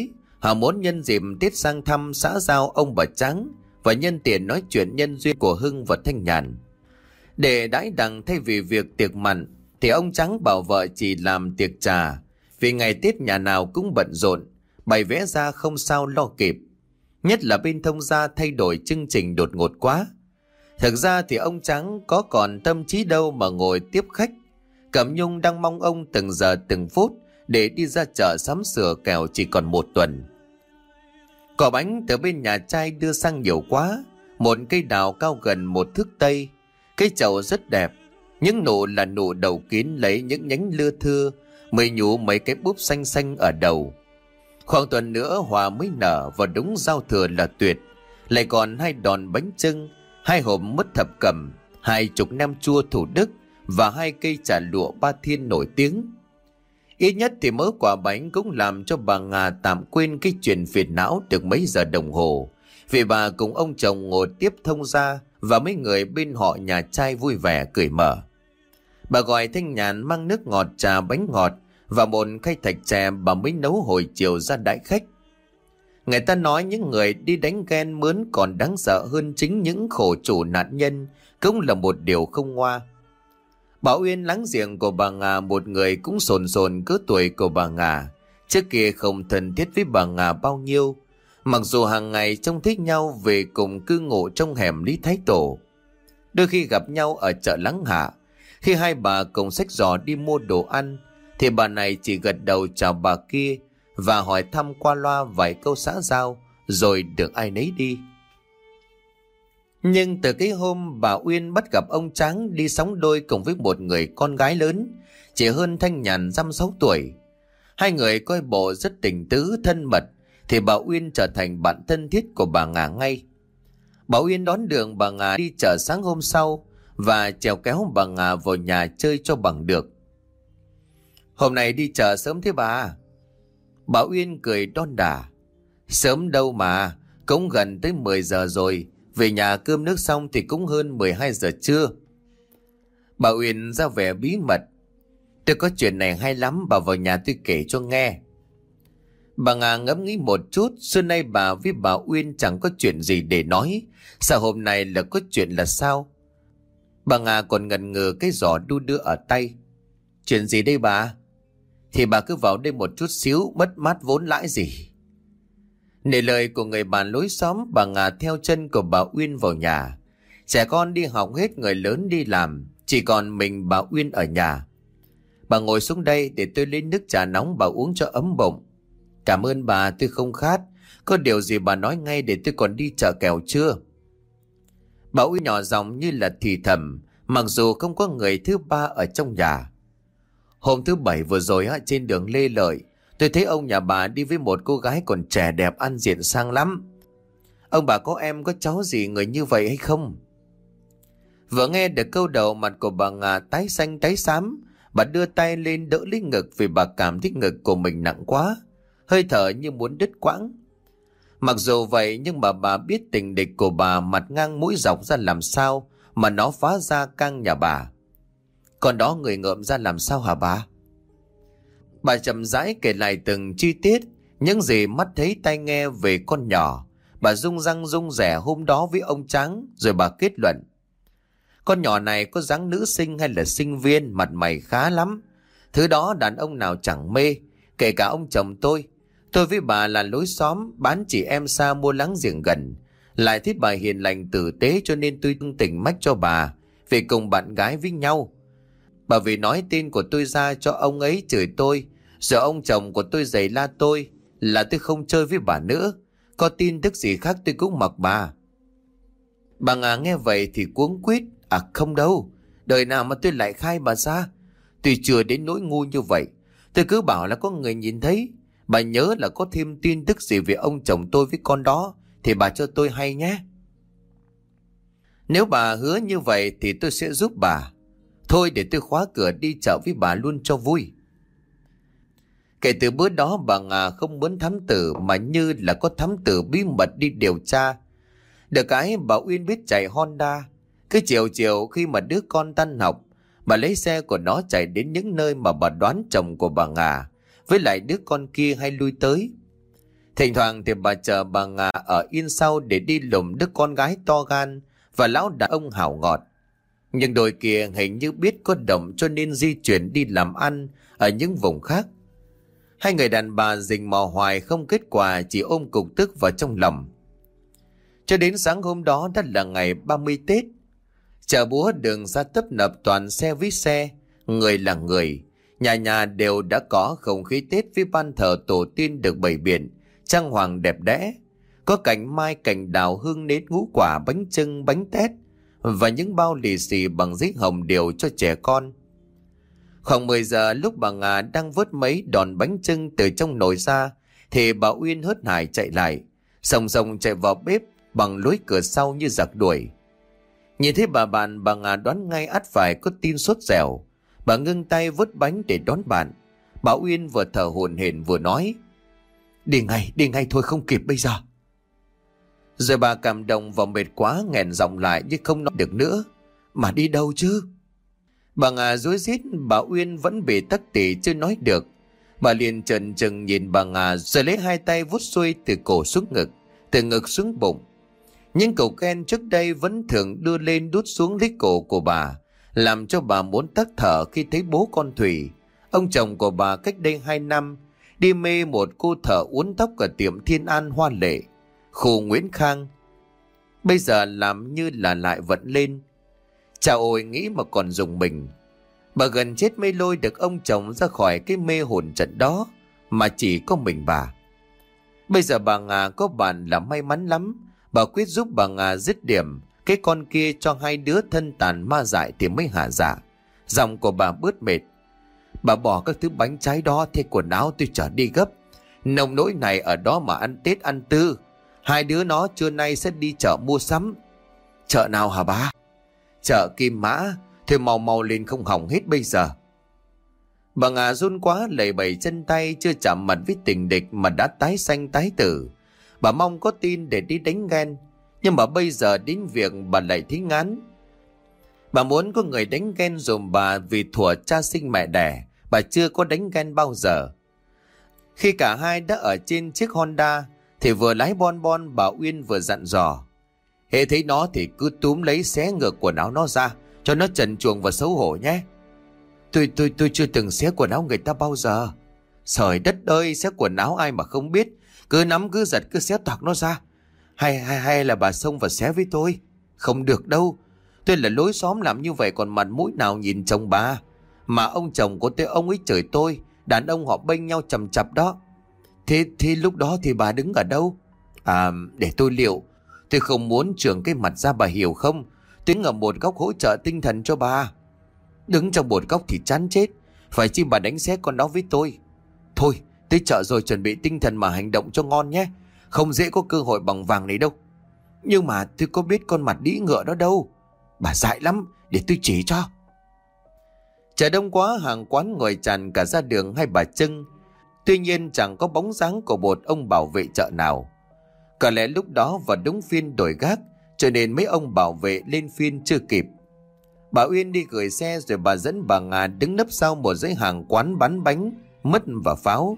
Họ muốn nhân dịp Tết sang thăm xã giao ông bà Trắng và nhân tiện nói chuyện nhân duyên của Hưng và Thanh Nhàn. Để đãi đằng thay vì việc tiệc mặn thì ông Trắng bảo vợ chỉ làm tiệc trà, vì ngày Tết nhà nào cũng bận rộn, bày vẽ ra không sao lo kịp. Nhất là bên thông gia thay đổi chương trình đột ngột quá. Thực ra thì ông Trắng có còn tâm trí đâu mà ngồi tiếp khách. Cẩm Nhung đang mong ông từng giờ từng phút để đi ra chợ sắm sửa kẻo chỉ còn một tuần. Cỏ bánh từ bên nhà trai đưa sang nhiều quá. Một cây đào cao gần một thước tây. Cây chậu rất đẹp. Những nụ là nụ đầu kín lấy những nhánh lưa thưa, mới nhú mấy cái búp xanh xanh ở đầu. Khoảng tuần nữa hoa mới nở và đúng giao thừa là tuyệt. Lại còn hai đòn bánh chưng, hai hộp mứt thập cẩm, hai chục nem chua Thủ Đức và hai cây trà lụa Ba Thiên nổi tiếng. Ít nhất thì mớ quả bánh cũng làm cho bà Ngà tạm quên cái chuyện phiền não được mấy giờ đồng hồ, vì bà cùng ông chồng ngồi tiếp thông gia và mấy người bên họ nhà trai vui vẻ cười mở. Bà gọi Thanh Nhàn mang nước ngọt, trà, bánh ngọt và một khay thạch chè bà mới nấu hồi chiều ra đãi khách. Người ta nói những người đi đánh ghen mướn còn đáng sợ hơn chính những khổ chủ nạn nhân, cũng là một điều không ngoa. Bà Uyên láng giềng của bà Ngà, một người cũng sồn sồn cỡ tuổi của bà Ngà, trước kia không thân thiết với bà Ngà bao nhiêu, mặc dù hàng ngày trông thích nhau về cùng cư ngụ trong hẻm Lý Thái Tổ. Đôi khi gặp nhau ở chợ Láng Hạ, khi hai bà cùng xách giỏ đi mua đồ ăn, thì bà này chỉ gật đầu chào bà kia và hỏi thăm qua loa vài câu xã giao, rồi được ai nấy đi. Nhưng từ cái hôm bà Uyên bắt gặp ông Tráng đi sóng đôi cùng với một người con gái lớn, chỉ hơn Thanh Nhàn dăm sáu tuổi, hai người coi bộ rất tình tứ thân mật, thì bà Uyên trở thành bạn thân thiết của bà Ngà ngay. Bà Uyên đón đường bà Ngà đi chợ sáng hôm sau và chèo kéo bà Ngà vào nhà chơi cho bằng được. Hôm nay đi chợ sớm thế bà? Bà Uyên cười đon đả. Sớm đâu mà, cũng gần tới mười giờ rồi, về nhà cơm nước xong thì cũng hơn mười hai giờ trưa. Bà Uyên ra vẻ bí mật. Tôi có chuyện này hay lắm, bà vào nhà tôi kể cho nghe. Bà Ngà ngẫm nghĩ một chút, xưa nay bà với bà Uyên chẳng có chuyện gì để nói, sao hôm nay là có chuyện là sao? Bà Ngà còn ngần ngừ cái giỏ đu đưa ở tay. Chuyện gì đây bà? Thì bà cứ vào đây một chút xíu, mất mát vốn lãi gì. Nể lời của người bạn lối xóm, bà Ngà theo chân của bà Uyên vào nhà. Trẻ con đi học hết, người lớn đi làm, chỉ còn mình bà Uyên ở nhà. Bà ngồi xuống đây để tôi lấy nước trà nóng bà uống cho ấm bụng. Cảm ơn bà, tôi không khát. Có điều gì bà nói ngay để tôi còn đi chợ kèo chưa? Bà Uyên nhỏ giọng như là thì thầm, mặc dù không có người thứ ba ở trong nhà. Hôm thứ bảy vừa rồi á, trên đường Lê Lợi, tôi thấy ông nhà bà đi với một cô gái còn trẻ đẹp, ăn diện sang lắm. Ông bà có em có cháu gì người như vậy hay không? Vừa nghe được câu đầu, mặt của bà Ngà tái xanh tái xám. Bà đưa tay lên đỡ lấy ngực vì bà cảm thấy ngực của mình nặng quá, hơi thở như muốn đứt quãng. Mặc dù vậy nhưng mà bà biết tình địch của bà mặt ngang mũi dọc ra làm sao mà nó phá ra căng nhà bà. Còn đó người ngợm ra làm sao hả bà? Bà chậm rãi kể lại từng chi tiết, những gì mắt thấy tai nghe về con nhỏ. Bà rung răng rung rẻ hôm đó với ông Tráng, rồi bà kết luận. Con nhỏ này có dáng nữ sinh hay là sinh viên, mặt mày khá lắm. Thứ đó đàn ông nào chẳng mê, kể cả ông chồng tôi. Tôi với bà là lối xóm, bán chị em xa mua láng giềng gần. Lại thích bà hiền lành tử tế cho nên tôi tỉnh mách cho bà về cùng bạn gái với nhau. Bà vì nói tên của tôi ra cho ông ấy chửi tôi, rồi ông chồng của tôi giày la tôi là tôi không chơi với bà nữa. Có tin tức gì khác tôi cũng mặc bà. Bà Ngà nghe vậy thì cuống quýt. À không đâu, đời nào mà tôi lại khai bà ra. Tôi chưa đến nỗi ngu như vậy. Tôi cứ bảo là có người nhìn thấy. Bà nhớ là có thêm tin tức gì về ông chồng tôi với con đó thì bà cho tôi hay nhé. Nếu bà hứa như vậy thì tôi sẽ giúp bà. Thôi để tôi khóa cửa đi chợ với bà luôn cho vui. Kể từ bữa đó bà Ngà không muốn thám tử, mà như là có thám tử bí mật đi điều tra. Được cái bà Uyên biết chạy Honda. Cứ chiều chiều khi mà đứa con tan học, bà lấy xe của nó chạy đến những nơi mà bà đoán chồng của bà Ngà với lại đứa con kia hay lui tới. Thỉnh thoảng thì bà chờ bà Ngà ở yên sau để đi lùm đứa con gái to gan và lão đàn ông hảo ngọt. Nhưng đôi kia hình như biết có động cho nên di chuyển đi làm ăn ở những vùng khác. Hai người đàn bà rình mò hoài không kết quả, chỉ ôm cục tức vào trong lòng. Cho đến sáng hôm đó đã là ngày ba mươi Tết. Chợ búa đường ra tấp nập toàn xe với xe, người là người. Nhà nhà đều đã có không khí Tết với ban thờ tổ tiên được bày biện, trang hoàng đẹp đẽ. Có cành mai, cành đào, hương nến, ngũ quả, bánh chưng, bánh tét và những bao lì xì bằng giấy hồng điều cho trẻ con. Khoảng mười giờ lúc bà Ngà đang vớt mấy đòn bánh chưng từ trong nồi ra thì bà Uyên hớt hải chạy lại, sòng sòng chạy vào bếp bằng lối cửa sau như giặc đuổi. Nhìn thấy bà bạn, bà Ngà đoán ngay ắt phải có tin sốt dẻo. Bà ngưng tay vớt bánh để đón bạn. Bà Uyên vừa thở hổn hển vừa nói: Đi ngay, đi ngay thôi, không kịp bây giờ. Rồi bà cảm động và mệt quá nghẹn giọng lại nhưng không nói được nữa. Mà đi đâu chứ? Bà Ngà rối rít, bà Uyên vẫn bị tắc tỉ chưa nói được. Bà liền trần trừng nhìn bà Ngà rồi lấy hai tay vuốt xuôi từ cổ xuống ngực, từ ngực xuống bụng. Những cậu Ken trước đây vẫn thường đưa lên đút xuống lấy cổ của bà, làm cho bà muốn tắc thở khi thấy bố con Thủy, ông chồng của bà cách đây hai năm, đi mê một cô thợ uốn tóc ở tiệm Thiên An hoa lệ, khu Nguyễn Khang. Bây giờ làm như là lại vận lên. Chà ôi, nghĩ mà còn rùng mình. Bà gần chết mới lôi được ông chồng ra khỏi cái mê hồn trận đó, mà chỉ có mình bà. Bây giờ bà Ngà có bạn là may mắn lắm. Bà quyết giúp bà Ngà dứt điểm cái con kia cho hai đứa thân tàn ma dại thì mới hả dạ. Giọng của bà bớt mệt. Bà bỏ các thứ bánh trái đó, thay quần áo tôi chở đi gấp. Nông nỗi này ở đó mà ăn Tết ăn Tư. Hai đứa nó trưa nay sẽ đi chợ mua sắm. Chợ nào hả bà? Chợ Kim Mã. Thôi mau mau lên không hỏng hết bây giờ. Bà Ngà run quá, lầy bẩy chân tay, chưa chạm mặt với tình địch mà đã tái xanh tái tử. Bà mong có tin để đi đánh ghen, nhưng mà bây giờ đến việc bà lại thấy ngán. Bà muốn có người đánh ghen dùm bà, vì thuở cha sinh mẹ đẻ bà chưa có đánh ghen bao giờ. Khi cả hai đã ở trên chiếc Honda thì vừa lái bon bon, bà Uyên vừa dặn dò: Hễ thấy nó thì cứ túm lấy xé ngược quần áo nó ra, cho nó trần truồng và xấu hổ nhé. Tôi tôi tôi chưa từng xé quần áo người ta bao giờ. Trời đất ơi, xé quần áo ai mà không biết. Cứ nắm cứ giật cứ xé toạc nó ra. Hay hay hay là bà xông và xé với tôi? Không được đâu. Tôi là lối xóm làm như vậy còn mặt mũi nào nhìn chồng bà. Mà ông chồng của tôi ông ấy chửi tôi. Đàn ông họ bênh nhau chầm chập đó. Thế thì lúc đó thì bà đứng ở đâu? À, để tôi liệu. Tôi không muốn trường cái mặt ra, bà hiểu không? Tôi đứng ở một góc hỗ trợ tinh thần cho bà. Đứng trong một góc thì chán chết. Phải chi bà đánh xé con đó với tôi? Thôi, tới chợ rồi chuẩn bị tinh thần mà hành động cho ngon nhé. Không dễ có cơ hội bằng vàng này đâu. Nhưng mà tôi có biết con mặt đĩ ngựa đó đâu. Bà dại lắm, để tôi chỉ cho. Chợ đông quá, hàng quán ngồi tràn cả ra đường Hai Bà Trưng. Tuy nhiên chẳng có bóng dáng của một ông bảo vệ chợ nào. Có lẽ lúc đó vào đúng phiên đổi gác, cho nên mấy ông bảo vệ lên phiên chưa kịp. Bà Uyên đi gửi xe rồi bà dẫn bà Ngà đứng nấp sau một dãy hàng quán bán bánh, mứt và pháo.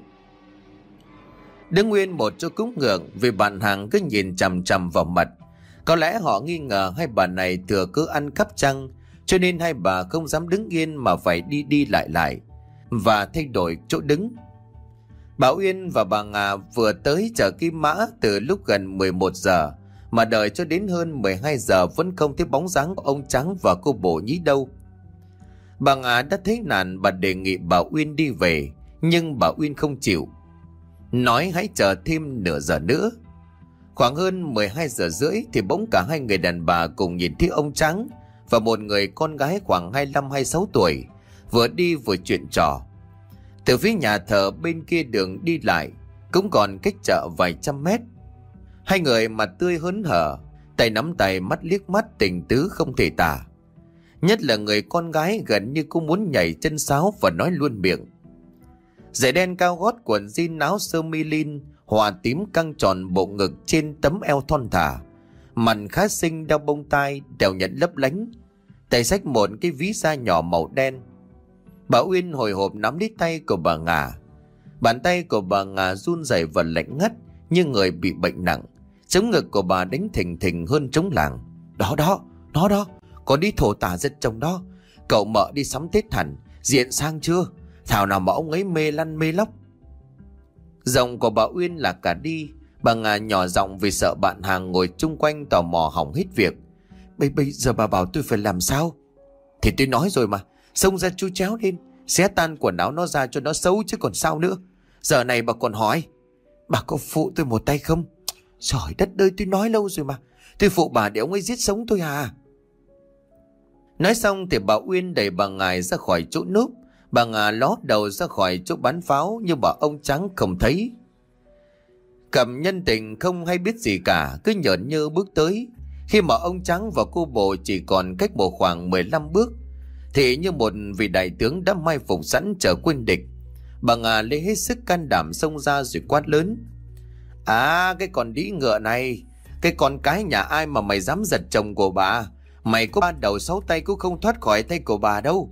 Đứng nguyên một chỗ cúng ngượng vì bạn hàng cứ nhìn chằm chằm vào mặt. Có lẽ họ nghi ngờ hai bà này thừa cứ ăn cắp chăng, cho nên hai bà không dám đứng yên mà phải đi đi lại lại và thay đổi chỗ đứng. Bà Uyên và bà Ngà vừa tới chợ Kim Mã từ lúc gần mười một giờ mà đợi cho đến hơn mười hai giờ vẫn không thấy bóng dáng của ông Trắng và cô Bổ Nhí đâu. Bà Ngà đã thấy nản, bà đề nghị bà Uyên đi về, nhưng bà Uyên không chịu, nói hãy chờ thêm nửa giờ nữa. Khoảng hơn mười hai giờ rưỡi thì bỗng cả hai người đàn bà cùng nhìn thấy ông Trắng và một người con gái khoảng hai mươi lăm hai mươi sáu tuổi vừa đi vừa chuyện trò. Từ phía nhà thờ bên kia đường đi lại, cũng còn cách chợ vài trăm mét. Hai người mặt tươi hớn hở, tay nắm tay, mắt liếc mắt tình tứ không thể tả. Nhất là người con gái gần như cũng muốn nhảy chân sáo và nói luôn miệng. Giày đen cao gót, quần jean, áo sơ mi lin hòa tím căng tròn bộ ngực trên tấm eo thon thả, mặt khá xinh, đeo bông tai, đeo nhẫn lấp lánh, tay xách một cái ví da nhỏ màu đen. Bà Uyên hồi hộp nắm lấy tay của bà Ngà. Bàn tay của bà Ngà run rẩy và lạnh ngắt như người bị bệnh nặng. Chống ngực của bà đánh thình thình hơn trống làng. Đó đó, nó đó, có đi thổ tả giật chồng đó. Cậu mợ đi sắm Tết hẳn, diện sang chưa? Thảo nào mà ông ấy mê lăn mê lóc. Giọng của bà Uyên là cả đi. Bà Nga nhỏ giọng vì sợ bạn hàng ngồi chung quanh tò mò hỏng hết việc. Bây bây giờ bà bảo tôi phải làm sao? Thì tôi nói rồi mà, xông ra chú chéo lên, xé tan quần áo nó ra cho nó xấu chứ còn sao nữa. Giờ này bà còn hỏi, bà có phụ tôi một tay không? Trời đất ơi, tôi nói lâu rồi mà, tôi phụ bà để ông ấy giết sống tôi à? Nói xong thì bà Uyên đẩy bà Ngài ra khỏi chỗ núp. Bà Ngà ló đầu ra khỏi chỗ bán pháo, nhưng bà ông Trắng không thấy. Cẩm nhân tình không hay biết gì cả, cứ nhởn nhơ bước tới. Khi mà ông Trắng và cô bồ chỉ còn cách một khoảng mười lăm bước, thì như một vị đại tướng đã mai phục sẵn chờ quân địch. Bà Ngà lấy hết sức can đảm xông ra rồi quát lớn. À, cái con đĩ ngựa này, cái con cái nhà ai mà mày dám giật chồng của bà? Mày có ba đầu sáu tay cũng không thoát khỏi tay của bà đâu.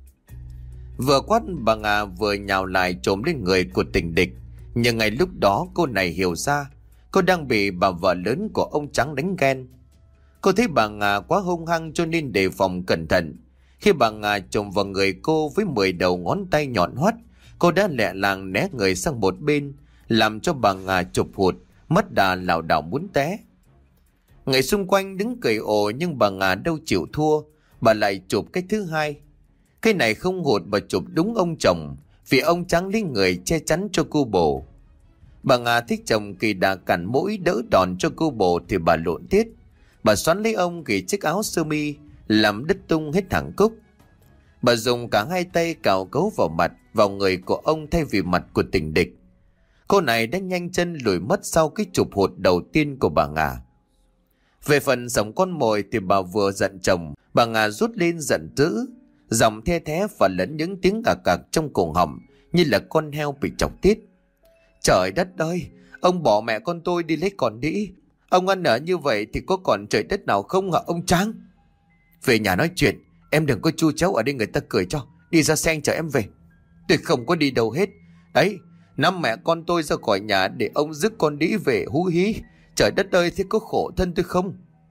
Vừa quát, bà Ngà vừa nhào lại trồm lên người của tình địch. Nhưng ngay lúc đó cô này hiểu ra cô đang bị bà vợ lớn của ông Trắng đánh ghen. Cô thấy bà Ngà quá hung hăng cho nên đề phòng cẩn thận. Khi bà Ngà chồm vào người cô với mười đầu ngón tay nhọn hoắt, cô đã lẹ làng né người sang một bên, làm cho bà Ngà chụp hụt, mất đà lảo đảo muốn té. Người xung quanh đứng cười ồ, nhưng bà Ngà đâu chịu thua. Bà lại chụp cái thứ hai. Cái này không hụt, bà chụp đúng ông chồng, vì ông Trắng lấy người che chắn cho cô bồ. Bà Ngà thích chồng kỳ đà cản mũi đỡ đòn cho cô bồ thì bà lộn tiết. Bà xoắn lấy ông gỉ chiếc áo sơ mi, làm đứt tung hết thẳng cúc. Bà dùng cả hai tay cào cấu vào mặt, vào người của ông thay vì mặt của tình địch. Cô này đã nhanh chân lùi mất sau cái chụp hụt đầu tiên của bà Ngà. Về phần sống con mồi thì bà vừa giận chồng, bà Ngà rút lên giận dữ, giọng the thé và lẫn những tiếng cà cạc trong cổ họng như là con heo bị chọc tiết. Trời đất ơi, ông bỏ mẹ con tôi đi lấy con đĩ. Ông ăn ở như vậy thì có còn trời đất nào không hả ông Trắng? Về nhà nói chuyện, em đừng có chu chéo ở đây người ta cười cho. Đi ra xe chở em về. Tôi không có đi đâu hết. Đấy, năm mẹ con tôi ra khỏi nhà để ông rước con đĩ về hú hí. Trời đất ơi, thế có khổ thân tôi không?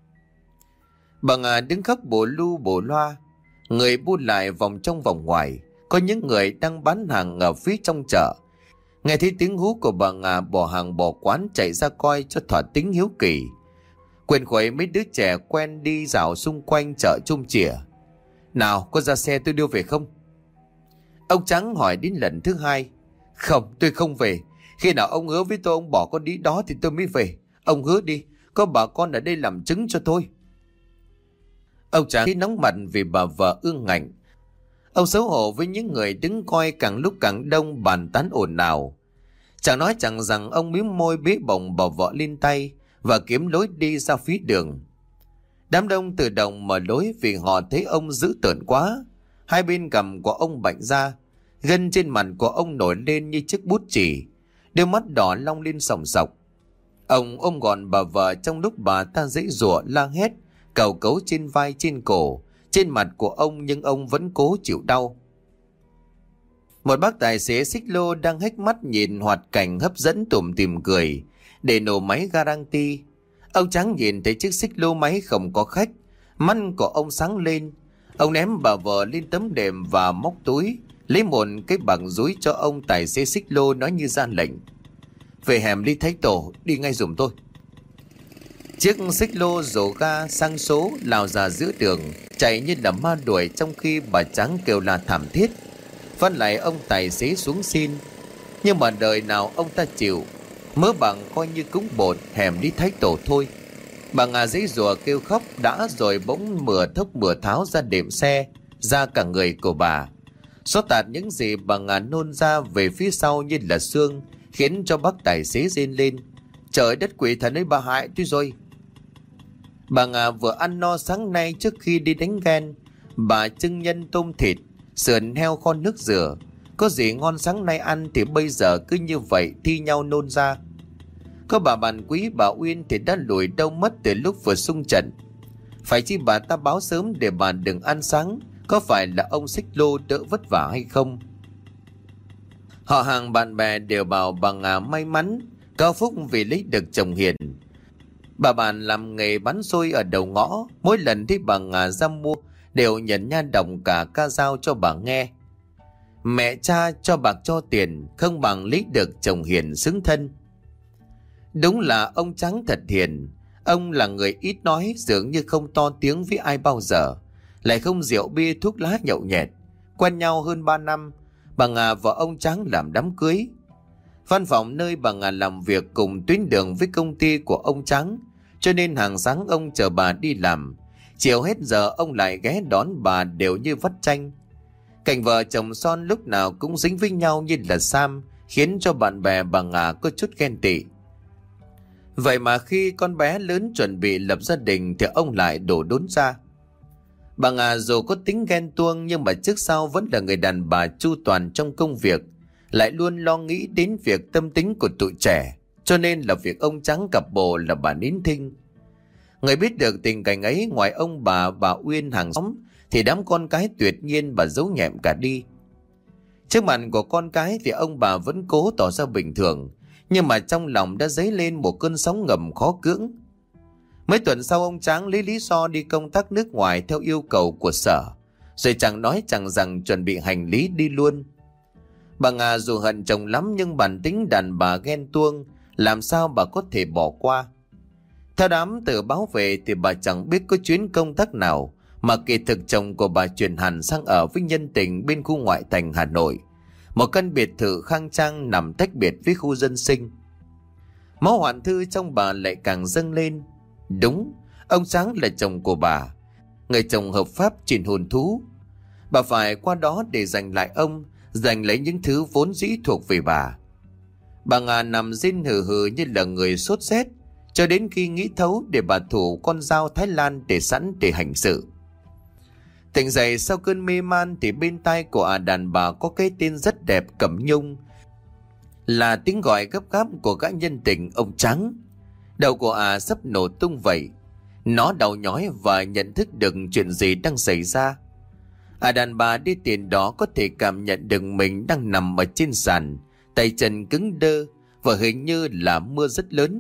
Bà Ngà đứng khóc bổ lu bổ loa. Người bu lại vòng trong vòng ngoài. Có những người đang bán hàng ở phía trong chợ. Nghe thấy tiếng hú của bà Ngà bỏ hàng bỏ quán chạy ra coi cho thỏa tính hiếu kỳ. Quên khuấy mấy đứa trẻ quen đi dạo xung quanh chợ chung chìa. Nào, có ra xe tôi đưa về không? Ông Trắng hỏi đến lần thứ hai. Không, tôi không về. Khi nào ông hứa với tôi ông bỏ con đĩ đó thì tôi mới về. Ông hứa đi, có bà con ở đây làm chứng cho tôi. Ông Trắng thấy nóng mặt vì bà vợ ương ngạnh. Ông xấu hổ với những người đứng coi càng lúc càng đông bàn tán ồn ào. Chẳng nói chẳng rằng ông mím môi bế bổng bà vợ lên tay và kiếm lối đi ra phía đường. Đám đông tự động mở lối vì họ thấy ông dữ tợn quá. Hai bên cằm của ông bạnh ra, gân trên mặt của ông nổi lên như chiếc bút chì, đôi mắt đỏ long lên sòng sọc. Ông ôm gọn bà vợ trong lúc bà ta giãy giụa la hét, cào cấu trên vai trên cổ, trên mặt của ông, nhưng ông vẫn cố chịu đau. Một bác tài xế xích lô đang hếch mắt nhìn hoạt cảnh hấp dẫn tủm tỉm cười để nổ máy Garanti. Ông Trắng nhìn thấy chiếc xích lô máy không có khách, mắt của ông sáng lên. Ông ném bà vợ lên tấm đệm và móc túi lấy một cái bằng dúi cho ông tài xế xích lô, nói như ra lệnh. Về hẻm Lý Thái Tổ, đi ngay giùm tôi. Chiếc xích lô rổ ga sang số lao ra giữa đường, chạy như là ma đuổi, trong khi bà Trắng kêu la thảm thiết. Văn lại ông tài xế xuống xin, nhưng mà đời nào ông ta chịu. Mớ bằng coi như cúng bột hẻm Lý Thái Tổ thôi. Bà Ngà giãy giụa kêu khóc đã rồi bỗng mửa thốc mửa tháo ra đệm xe, ra cả người của bà. Xót tạt những gì bà Ngà nôn ra về phía sau như là xương, khiến cho bác tài xế rên lên. Trời đất quỷ thần ấy, bà hại tôi rồi. Bà Ngà vừa ăn no sáng nay trước khi đi đánh ghen. Bà trưng nhân tôm thịt, sườn heo kho nước dừa. Có gì ngon sáng nay ăn thì bây giờ cứ như vậy thi nhau nôn ra. Có bà Bàn Quý, bà Uyên thì đã lùi đâu mất từ lúc vừa xung trận. Phải chi bà ta báo sớm để bà đừng ăn sáng? Có phải là ông xích lô đỡ vất vả hay không? Họ hàng bạn bè đều bảo bà Ngà may mắn Cao phúc vì lấy được chồng hiền. Bà bạn làm nghề bán xôi ở đầu ngõ, mỗi lần thấy bà Ngà ra mua đều nhận nha đồng cả ca dao cho bà nghe. Mẹ cha cho bạc cho tiền không bằng lấy được chồng hiền xứng thân. Đúng là ông Trắng thật hiền. Ông là người ít nói, dường như không to tiếng với ai bao giờ, lại không rượu bia thuốc lá nhậu nhẹt. Quen nhau hơn ba năm, bà Ngà và ông Trắng làm đám cưới. Văn phòng nơi bà Ngà làm việc cùng tuyến đường với công ty của ông Trắng, cho nên hàng sáng ông chờ bà đi làm, chiều hết giờ ông lại ghé đón bà đều như vắt chanh. Cảnh vợ chồng son lúc nào cũng dính với nhau như là Sam, khiến cho bạn bè bà Ngà có chút ghen tị. Vậy mà khi con bé lớn chuẩn bị lập gia đình thì ông lại đổ đốn ra. Bà Ngà dù có tính ghen tuông nhưng mà trước sau vẫn là người đàn bà chu toàn trong công việc, lại luôn lo nghĩ đến việc tâm tính của tụi trẻ, cho nên là việc ông Trắng cặp bồ là bà nín thinh. Người biết được tình cảnh ấy ngoài ông bà, bà Uyên hàng xóm, thì đám con cái tuyệt nhiên bà giấu nhẹm cả đi. Trước mặt của con cái thì ông bà vẫn cố tỏ ra bình thường, nhưng mà trong lòng đã dấy lên một cơn sóng ngầm khó cưỡng. Mấy tuần sau ông Trắng lấy lý do đi công tác nước ngoài theo yêu cầu của sở, rồi chẳng nói chẳng rằng chuẩn bị hành lý đi luôn. Bà Ngà dù hận chồng lắm nhưng bản tính đàn bà ghen tuông, làm sao bà có thể bỏ qua. Theo đám tờ báo về thì bà chẳng biết có chuyến công tác nào mà kỳ thực chồng của bà chuyển hẳn sang ở với nhân tình bên khu ngoại thành Hà Nội, một căn biệt thự khang trang nằm tách biệt với khu dân sinh. Máu hoạn thư trong bà lại càng dâng lên. Đúng, ông Trắng là chồng của bà, người chồng hợp pháp trên hồn thú. Bà phải qua đó để giành lại ông, giành lấy những thứ vốn dĩ thuộc về bà. Bà Ngà nằm rên hừ hừ như là người sốt rét, cho đến khi nghĩ thấu để bà thủ con dao Thái Lan để sẵn để hành sự. Tỉnh dậy sau cơn mê man thì bên tai của à đàn bà có cái tên rất đẹp, Cẩm Nhung, là tiếng gọi gấp gáp của gã nhân tình ông Trắng. Đầu của à sắp nổ tung vậy. Nó đau nhói và nhận thức được chuyện gì đang xảy ra. À đàn bà đi tiền đó có thể cảm nhận được mình đang nằm ở trên sàn, tay chân cứng đơ và hình như là mưa rất lớn.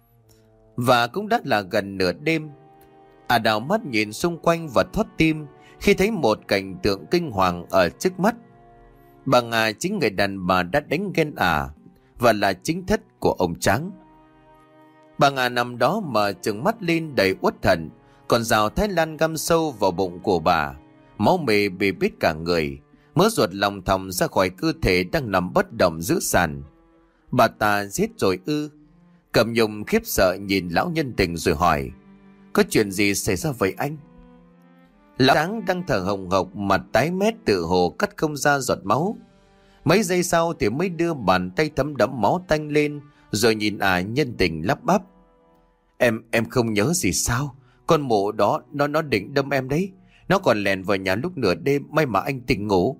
Và cũng đã là gần nửa đêm. À đảo mắt nhìn xung quanh và thót tim khi thấy một cảnh tượng kinh hoàng ở trước mắt. Bà Ngà chính người đàn bà đã đánh ghen à và là chính thất của ông Trắng. Bà Ngà nằm đó mà trừng mắt lên đầy uất hận, còn dao Thái Lan găm sâu vào bụng của bà, máu mề bê bết cả người, mớ ruột lòng thòng ra khỏi cơ thể đang nằm bất động giữa sàn. Bà ta giết rồi ư? Cẩm Nhung khiếp sợ nhìn lão nhân tình rồi hỏi, có chuyện gì xảy ra vậy anh? Lão Trắng đang thở hồng hộc, mặt tái mét tự hồ cắt không ra giọt máu. Mấy giây sau thì mới đưa bàn tay thấm đẫm máu tanh lên, rồi nhìn à nhân tình lắp bắp, Em em không nhớ gì sao? Con mụ đó nó nó định đâm em đấy. Nó còn lèn vào nhà lúc nửa đêm, may mà anh tỉnh ngủ.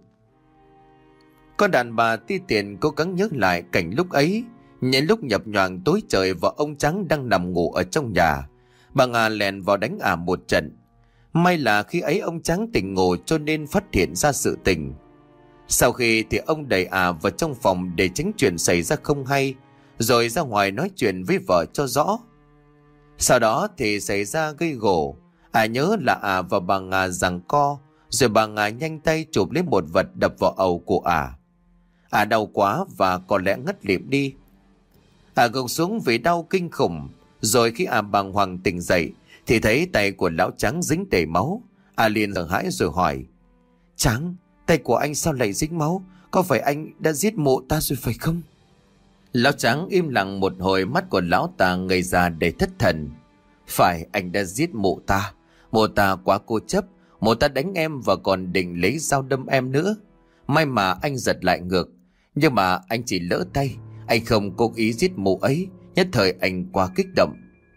Con đàn bà ti tiền cố gắng nhớ lại cảnh lúc ấy, những lúc nhập nhoàng tối trời và ông Trắng đang nằm ngủ ở trong nhà. Bà Ngà lèn vào đánh ả một trận. May là khi ấy ông Trắng tỉnh ngủ cho nên phát hiện ra sự tình. Sau khi thì ông đẩy ả vào trong phòng để tránh chuyện xảy ra không hay, rồi ra ngoài nói chuyện với vợ cho rõ. Sau đó thì xảy ra gây gổ. Ả nhớ là ả và bà Ngà giằng co, rồi bà Ngà nhanh tay chụp lấy một vật đập vào ầu của ả. Ả đau quá và có lẽ ngất lịm đi. Ả gục xuống vì đau kinh khủng. Rồi khi ả bàng hoàng tỉnh dậy thì thấy tay của lão Trắng dính đầy máu. Ả liền sợ hãi rồi hỏi, Trắng, tay của anh sao lại dính máu? Có phải anh đã giết mụ ta rồi phải không? Lão Trắng im lặng một hồi, mắt của lão ta ngây ra đầy thất thần. Phải, anh đã giết mụ ta. Mụ ta quá cố chấp, mụ ta đánh em và còn định lấy dao đâm em nữa. May mà anh giật lại ngược, nhưng mà anh chỉ lỡ tay, anh không cố ý giết mụ ấy. Nhất thời anh quá kích động.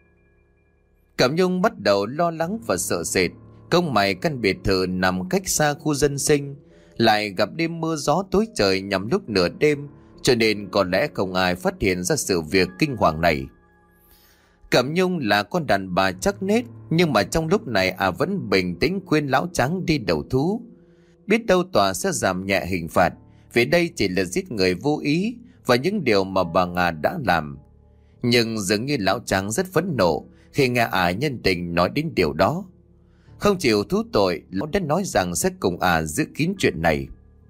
Cẩm Nhung bắt đầu lo lắng và sợ sệt. Công mày căn biệt thự nằm cách xa khu dân sinh, lại gặp đêm mưa gió tối trời nhằm lúc nửa đêm, cho nên có lẽ không ai phát hiện ra sự việc kinh hoàng này. Cẩm Nhung là con đàn bà chắc nết, nhưng mà trong lúc này à vẫn bình tĩnh khuyên lão Trắng đi đầu thú. Biết đâu tòa sẽ giảm nhẹ hình phạt, vì đây chỉ là giết người vô ý và những điều mà bà Ngà đã làm. Nhưng dường như lão Trắng rất phẫn nộ khi nghe ả nhân tình nói đến điều đó. Không chịu thú tội, lão đã nói rằng sẽ cùng ả giữ kín chuyện này.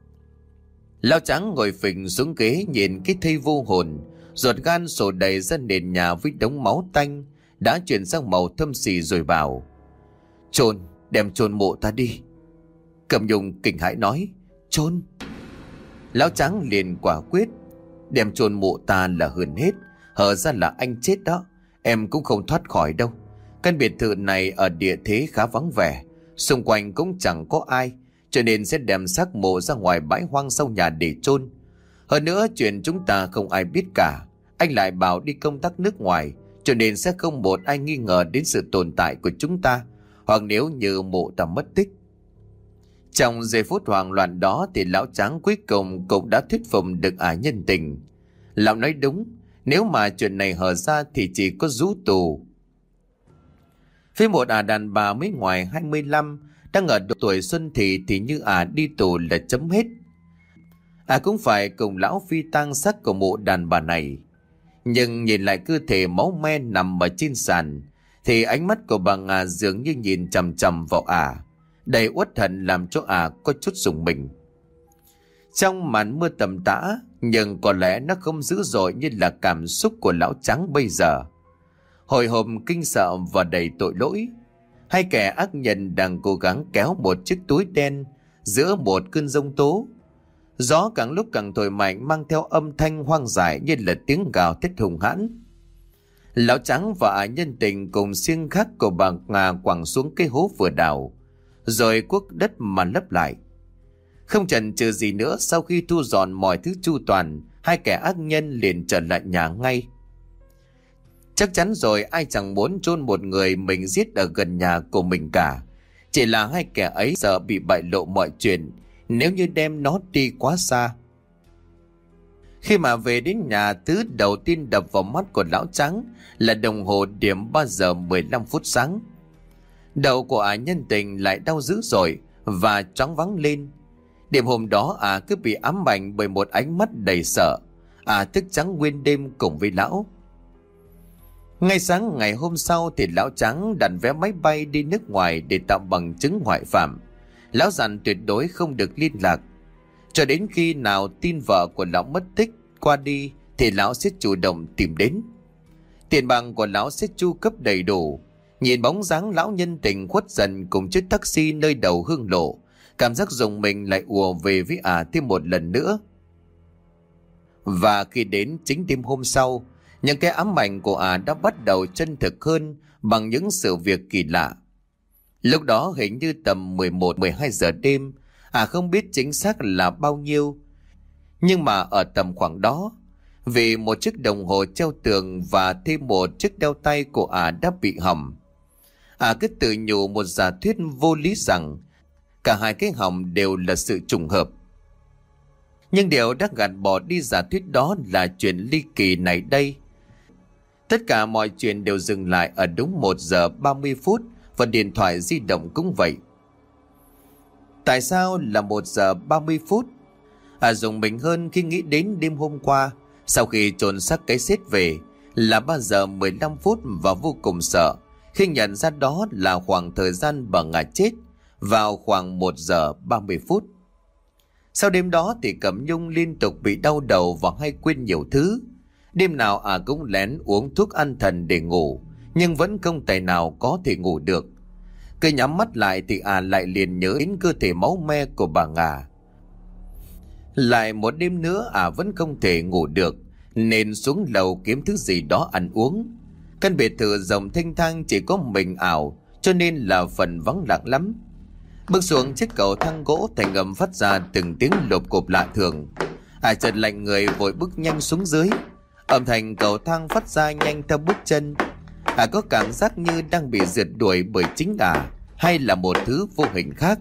Lão Trắng ngồi phình xuống ghế nhìn cái thây vô hồn, ruột gan sổ đầy ra nền nhà với đống máu tanh đã chuyển sang màu thâm xì rồi bảo: "Chôn, đem chôn mộ ta đi." Cẩm Nhung kinh hãi nói: "Chôn?" Lão Trắng liền quả quyết: "Đem chôn mộ ta là hơn hết, hở ra là anh chết đó, em cũng không thoát khỏi đâu. Căn biệt thự này ở địa thế khá vắng vẻ, xung quanh cũng chẳng có ai, cho nên sẽ đem xác mộ ra ngoài bãi hoang sau nhà để chôn. Hơn nữa chuyện chúng ta không ai biết cả, anh lại bảo đi công tác nước ngoài, cho nên sẽ không một ai nghi ngờ đến sự tồn tại của chúng ta, hoặc nếu như mộ ta mất tích." Trong giây phút hoảng loạn đó thì lão Trắng cuối cùng cũng đã thuyết phục được ả nhân tình. Lão nói đúng, nếu mà chuyện này hở ra thì chỉ có rú tù. Phía một ả đàn bà mới ngoài hai mươi lăm, đang ở độ tuổi xuân thì thì như ả đi tù là chấm hết. Ả cũng phải cùng lão phi tang xác của mộ đàn bà này. Nhưng nhìn lại cơ thể máu me nằm ở trên sàn thì ánh mắt của bà Nga dường như nhìn chằm chằm vào ả, đầy uất hận làm cho ả có chút rùng mình. Trong màn mưa tầm tã, nhưng có lẽ nó không dữ dội như là cảm xúc của lão Trắng bây giờ. Hồi hộp, kinh sợ và đầy tội lỗi. Hai kẻ ác nhân đang cố gắng kéo một chiếc túi đen giữa một cơn giông tố. Gió càng lúc càng thổi mạnh, mang theo âm thanh hoang dại như là tiếng gào thét hùng hãn. Lão Trắng và ả nhân tình cùng xiêng khắc của bà Nga quẳng xuống cái hố vừa đào, rồi cuốc đất mà lấp lại. Không chần chừ gì nữa, sau khi thu dọn mọi thứ chu toàn, hai kẻ ác nhân liền trở lại nhà ngay. Chắc chắn rồi, ai chẳng muốn chôn một người mình giết ở gần nhà của mình cả. Chỉ là hai kẻ ấy sợ bị bại lộ mọi chuyện nếu như đem nó đi quá xa. Khi mà về đến nhà, thứ đầu tiên đập vào mắt của lão Trắng là đồng hồ điểm ba giờ mười lăm phút sáng. Đầu của ả nhân tình lại đau dữ dội và choáng váng lên. Đêm hôm đó ả cứ bị ám ảnh bởi một ánh mắt đầy sợ. Ả thức trắng nguyên đêm cùng với lão. Ngay sáng ngày hôm sau thì lão Trắng đặt vé máy bay đi nước ngoài để tạo bằng chứng ngoại phạm. Lão dặn tuyệt đối không được liên lạc. Cho đến khi nào tin vợ của lão mất tích qua đi thì lão sẽ chủ động tìm đến. Tiền bạc của lão sẽ chu cấp đầy đủ. Nhìn bóng dáng lão nhân tình khuất dần cùng chiếc taxi nơi đầu hương lộ, cảm giác dùng mình lại ùa về với ả thêm một lần nữa. Và khi đến chính đêm hôm sau, những cái ám ảnh của ả đã bắt đầu chân thực hơn bằng những sự việc kỳ lạ. Lúc đó hình như tầm mười một mười hai giờ đêm, ả không biết chính xác là bao nhiêu, nhưng mà ở tầm khoảng đó, vì một chiếc đồng hồ treo tường và thêm một chiếc đeo tay của ả đã bị hỏng. Ả cứ tự nhủ một giả thuyết vô lý rằng cả hai cái hỏng đều là sự trùng hợp. Nhưng điều đã gạt bỏ đi giả thuyết đó là chuyện ly kỳ này đây. Tất cả mọi chuyện đều dừng lại ở đúng một giờ ba mươi phút và điện thoại di động cũng vậy. Tại sao là một giờ ba mươi phút? À, dùng mình hơn khi nghĩ đến đêm hôm qua, sau khi chôn xác cái xếp về là ba giờ mười lăm phút và vô cùng sợ khi nhận ra đó là khoảng thời gian bà Nga chết vào khoảng một giờ ba mươi phút. Sau đêm đó thì Cẩm Nhung liên tục bị đau đầu và hay quên nhiều thứ. Đêm nào à cũng lén uống thuốc an thần để ngủ, nhưng vẫn không tài nào có thể ngủ được. Cứ nhắm mắt lại thì à lại liền nhớ đến cơ thể máu me của bà Nga. Lại một đêm nữa à vẫn không thể ngủ được, nên xuống lầu kiếm thứ gì đó ăn uống. Căn biệt thự rộng thênh thang chỉ có mình ảo, cho nên là phần vắng lặng lắm. Bước xuống chiếc cầu thang gỗ thành ngầm phát ra từng tiếng lộp cộp lạ thường. À chợt lạnh người vội bước nhanh xuống dưới. Âm thanh cầu thang phát ra nhanh theo bước chân. À có cảm giác như đang bị rượt đuổi bởi chính à, hay là một thứ vô hình khác.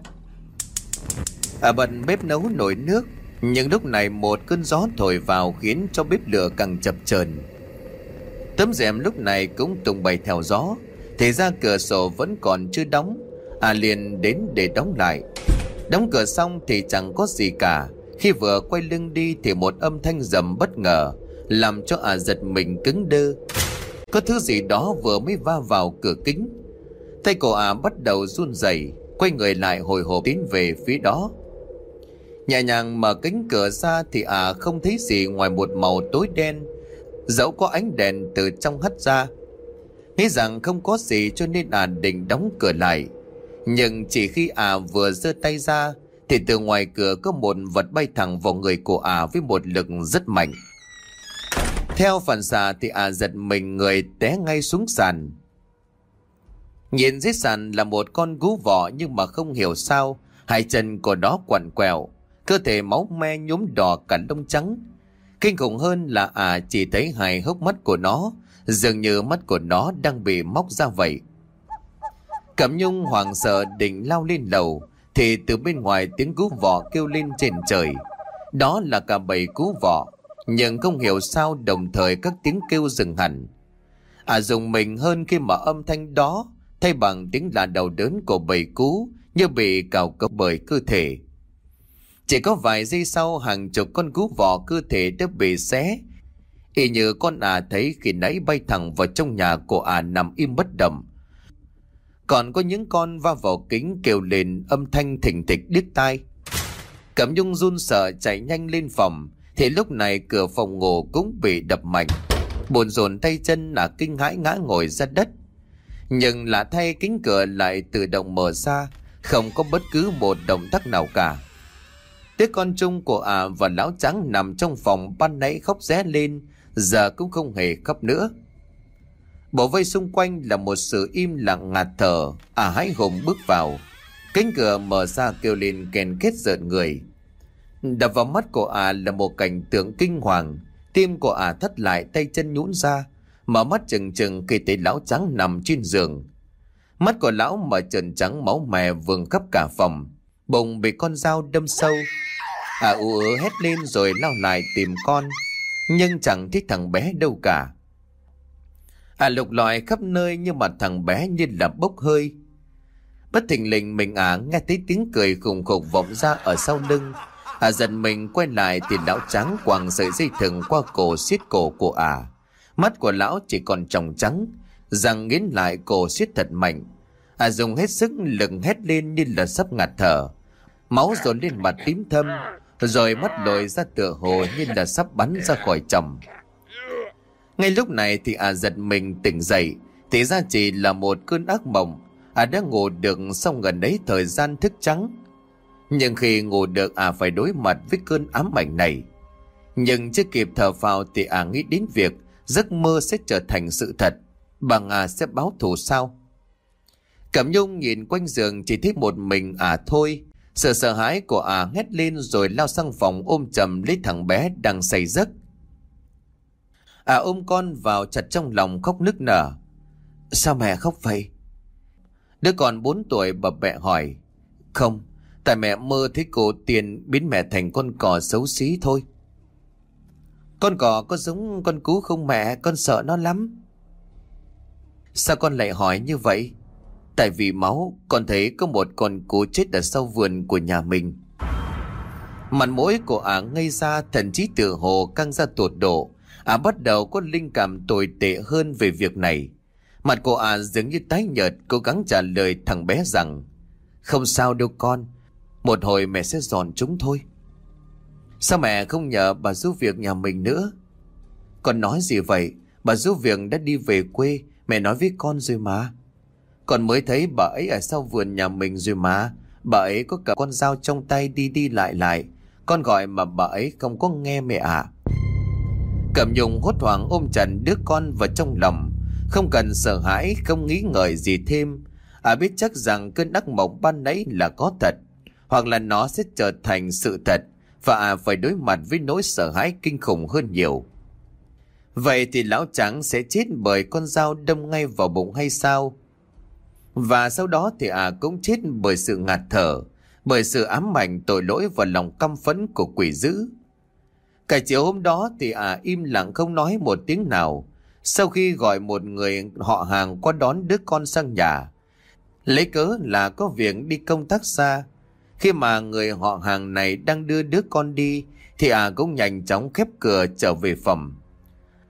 À bật bếp nấu nồi nước, nhưng lúc này một cơn gió thổi vào khiến cho bếp lửa càng chập chờn. Tấm rèm lúc này cũng tung bay theo gió, thì ra cửa sổ vẫn còn chưa đóng. À liền đến để đóng lại. Đóng cửa xong thì chẳng có gì cả. Khi vừa quay lưng đi thì một âm thanh rầm bất ngờ làm cho à giật mình cứng đơ. có thứ gì đó vừa mới va vào cửa kính. Tay của ả bắt đầu run rẩy, quay người lại hồi hộp tiến về phía đó. Nhẹ nhàng mở cánh cửa ra thì ả không thấy gì ngoài một màu tối đen, dẫu có ánh đèn từ trong hắt ra. Nghĩ rằng không có gì cho nên ả định đóng cửa lại. Nhưng chỉ khi ả vừa giơ tay ra thì từ ngoài cửa có một vật bay thẳng vào người của ả với một lực rất mạnh. Theo phản xạ thì ả giật mình người té ngay xuống sàn. Nhìn dưới sàn là một con gú vọ, nhưng mà không hiểu sao hai chân của nó quằn quẹo, cơ thể máu me nhuốm đỏ cả lông trắng. Kinh khủng hơn là ả chỉ thấy hai hốc mắt của nó, dường như mắt của nó đang bị móc ra vậy. Cẩm Nhung hoảng sợ định lao lên lầu thì từ bên ngoài tiếng cú vọ kêu lên trên trời. Đó là cả bầy cú vọ, nhưng không hiểu sao đồng thời các tiếng kêu dừng hẳn. Ả dùng mình hơn khi mà âm thanh đó thay bằng tiếng là đau đớn của bầy cú như bị cào cấu bởi cơ thể. Chỉ có vài giây sau, hàng chục con cú vọ cơ thể đã bị xé, y như con ả thấy khi nãy bay thẳng vào trong nhà của ả nằm im bất động. Còn có những con va vào kính kêu lên âm thanh thình thịch điếc tai. Cẩm Nhung run sợ chạy nhanh lên phòng thì lúc này cửa phòng ngủ cũng bị đập mạnh. Bồn rồn tay chân là kinh hãi ngã ngồi ra đất. Nhưng lạ thay, cánh cửa lại tự động mở ra, không có bất cứ một động tác nào cả. Đứa con chung của ả và lão trắng nằm trong phòng ban nãy khóc ré lên, giờ cũng không hề khóc nữa. Bộ vây xung quanh là một sự im lặng ngạt thở. Ả hãi hùng bước vào, cánh cửa mở ra kêu lên kèn kết rợn người. Đập vào mắt của ả là một cảnh tượng kinh hoàng. Tim của ả thắt lại, tay chân nhũn ra, mở mắt chừng chừng khi thấy lão trắng nằm trên giường. Mắt của lão mở trợn trắng, máu me vương khắp cả phòng, bụng bị con dao đâm sâu. Ả à, ú ớ hét lên rồi lao lại tìm con, nhưng chẳng thấy thằng bé đâu cả. Ả à, lục lọi khắp nơi nhưng mà thằng bé như là bốc hơi. Bất thình lình mình ả à, nghe thấy tiếng cười khùng khục vọng ra ở sau lưng. Ả à, giật mình quay lại thì lão trắng quàng sợi dây thừng qua cổ siết cổ của ả. À. Mắt của lão chỉ còn tròng trắng, răng nghiến lại, cổ siết thật mạnh. Ả à, dùng hết sức lực hét lên như là sắp ngạt thở. Máu dồn lên mặt tím thâm, rồi mắt lồi ra tựa hồ như là sắp bắn ra khỏi chồng. Ngay lúc này thì ả à giật mình tỉnh dậy, thì ra chỉ là một cơn ác mộng. Ả à đã ngủ được sau gần ấy thời gian thức trắng. Nhưng khi ngủ được ả à phải đối mặt với cơn ám ảnh này. Nhưng chưa kịp thở phào thì ả à nghĩ đến việc giấc mơ sẽ trở thành sự thật, bằng ả à sẽ báo thù sao. Cẩm Nhung nhìn quanh giường chỉ thấy một mình ả à thôi. Sự sợ hãi của ả à hét lên rồi lao sang phòng ôm chầm lấy thằng bé đang say giấc. Ả à ôm con vào chặt trong lòng khóc nức nở. Sao mẹ khóc vậy? Đứa con bốn tuổi bập bẹ hỏi. Không, tại mẹ mơ thấy cô Tiền biến mẹ thành con cò xấu xí thôi. Con cò có giống con cú không mẹ? Con sợ nó lắm. Sao con lại hỏi như vậy? Tại vì máu, con thấy có một con cú chết ở sau vườn của nhà mình. Mặt mũi của ả ngây ra, thần trí tự hồ căng ra tột độ. Ả bắt đầu có linh cảm tồi tệ hơn về việc này. Mặt của ả dường như tái nhợt, cố gắng trả lời thằng bé rằng không sao đâu con, một hồi mẹ sẽ dọn chúng thôi. Sao mẹ không nhờ bà giúp việc nhà mình nữa? Con nói gì vậy? Bà giúp việc đã đi về quê, mẹ nói với con rồi mà. Con mới thấy bà ấy ở sau vườn nhà mình rồi mà. Bà ấy có cả con dao trong tay đi đi lại lại. Con gọi mà bà ấy không có nghe mẹ ạ. À. Cẩm Nhung hốt hoảng ôm chặt đứa con vào trong lòng, không cần sợ hãi, không nghĩ ngợi gì thêm. À biết chắc rằng cơn ác mộng ban nãy là có thật, hoặc là nó sẽ trở thành sự thật, và à phải đối mặt với nỗi sợ hãi kinh khủng hơn nhiều. Vậy thì lão trắng sẽ chết bởi con dao đâm ngay vào bụng hay sao? Và sau đó thì à cũng chết bởi sự ngạt thở, bởi sự ám ảnh tội lỗi và lòng căm phẫn của quỷ dữ. Cả chiều hôm đó thì à im lặng không nói một tiếng nào. Sau khi gọi một người họ hàng qua đón đứa con sang nhà, lấy cớ là có việc đi công tác xa. Khi mà người họ hàng này đang đưa đứa con đi thì à cũng nhanh chóng khép cửa trở về phòng.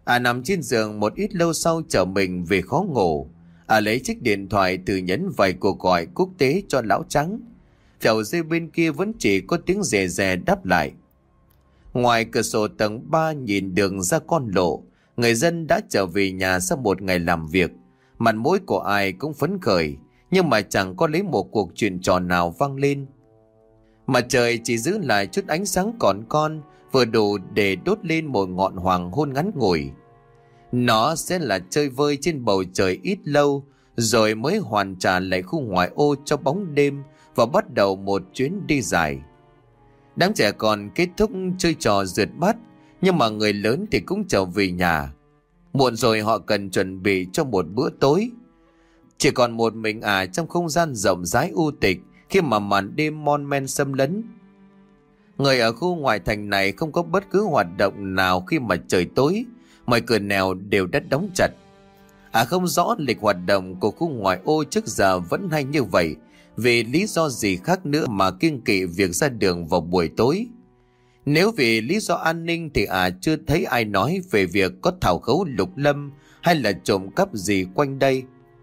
À nằm trên giường một ít lâu sau trở mình về khó ngủ. À lấy chiếc điện thoại từ nhấn vài cuộc gọi quốc tế cho lão trắng. Phèo dây bên kia vẫn chỉ có tiếng rè rè đáp lại. Ngoài cửa sổ tầng ba nhìn đường ra con lộ, người dân đã trở về nhà sau một ngày làm việc. Mặt mũi của ai cũng phấn khởi, nhưng mà chẳng có lấy một cuộc chuyện trò nào vang lên. Mặt trời chỉ giữ lại chút ánh sáng còn con, vừa đủ để đốt lên một ngọn hoàng hôn ngắn ngủi. Nó sẽ là chơi vơi trên bầu trời ít lâu, rồi mới hoàn trả lại khu ngoại ô cho bóng đêm và bắt đầu một chuyến đi dài. Đám trẻ còn kết thúc chơi trò rượt bắt, nhưng mà người lớn thì cũng trở về nhà. Muộn rồi họ cần chuẩn bị cho một bữa tối. Chỉ còn một mình à trong không gian rộng rãi u tịch khi mà màn đêm mon men xâm lấn. Người ở khu ngoại thành này không có bất cứ hoạt động nào khi mà trời tối, mọi cửa nẻo đều đã đóng chặt. À không rõ lịch hoạt động của khu ngoại ô trước giờ vẫn hay như vậy, vì lý do gì khác nữa mà kiêng kỵ việc ra đường vào buổi tối. Nếu vì lý do an ninh thì à chưa thấy ai nói về việc có thảo khấu lục lâm hay là trộm cắp gì quanh đây.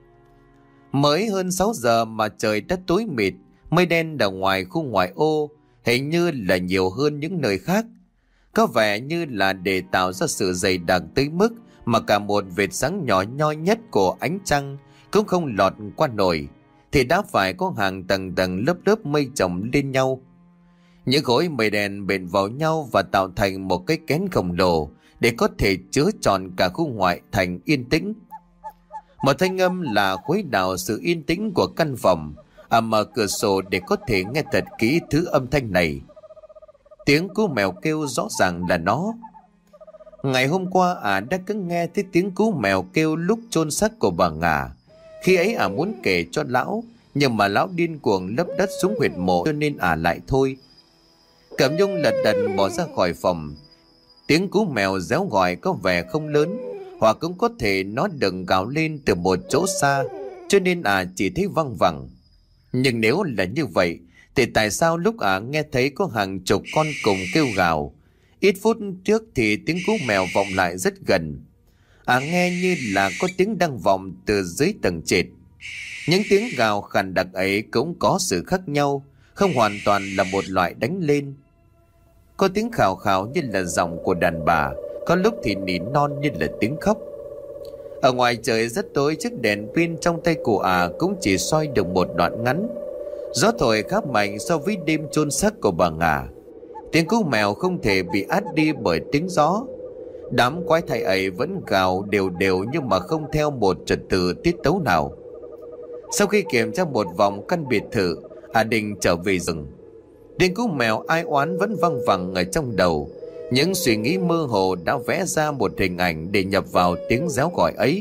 Mới hơn sáu giờ mà trời đã tối mịt, mây đen ở ngoài khu ngoại ô hình như là nhiều hơn những nơi khác. Có vẻ như là để tạo ra sự dày đặc tới mức mà cả một vệt sáng nhỏ nhoi nhất của ánh trăng cũng không lọt qua nổi, thì đã phải có hàng tầng tầng lớp lớp mây chồng lên nhau. Những khối mây đen bện vào nhau và tạo thành một cái kén khổng lồ để có thể chứa tròn cả khu ngoại thành yên tĩnh. Một thanh âm là khuấy đảo sự yên tĩnh của căn phòng. À mở cửa sổ để có thể nghe thật kỹ thứ âm thanh này. Tiếng cú mèo kêu rõ ràng là nó. Ngày hôm qua à đã cứ nghe thấy tiếng cú mèo kêu lúc chôn xác của bà Ngà. Khi ấy à muốn kể cho lão, nhưng mà lão điên cuồng lấp đất xuống huyệt mộ cho nên à lại thôi. Cẩm Nhung lật đật bỏ ra khỏi phòng. Tiếng cú mèo réo gọi có vẻ không lớn, hoặc cũng có thể nó đừng gào lên từ một chỗ xa, cho nên à chỉ thấy văng vẳng. Nhưng nếu là như vậy thì tại sao lúc ả à nghe thấy có hàng chục con cùng kêu gào? Ít phút trước thì tiếng cú mèo vọng lại rất gần. Ả à nghe như là có tiếng đang vọng từ dưới tầng trệt. Những tiếng gào khàn đặc ấy cũng có sự khác nhau, không hoàn toàn là một loại đánh lên. Có tiếng khào khào như là giọng của đàn bà, có lúc thì nỉ non như là tiếng khóc. Ở ngoài trời rất tối, chiếc đèn pin trong tay của ả à cũng chỉ soi được một đoạn ngắn. Gió thổi khá mạnh so với đêm chôn xác của bà Ngà. Tiếng cú mèo không thể bị át đi bởi tiếng gió. Đám quái thai ấy vẫn gào đều đều nhưng mà không theo một trật tự tiết tấu nào. Sau khi kiểm tra một vòng căn biệt thự, ả à định trở về rừng. Tiếng cú mèo ai oán vẫn văng vẳng ở trong đầu. Những suy nghĩ mơ hồ đã vẽ ra một hình ảnh để nhập vào tiếng réo gọi ấy.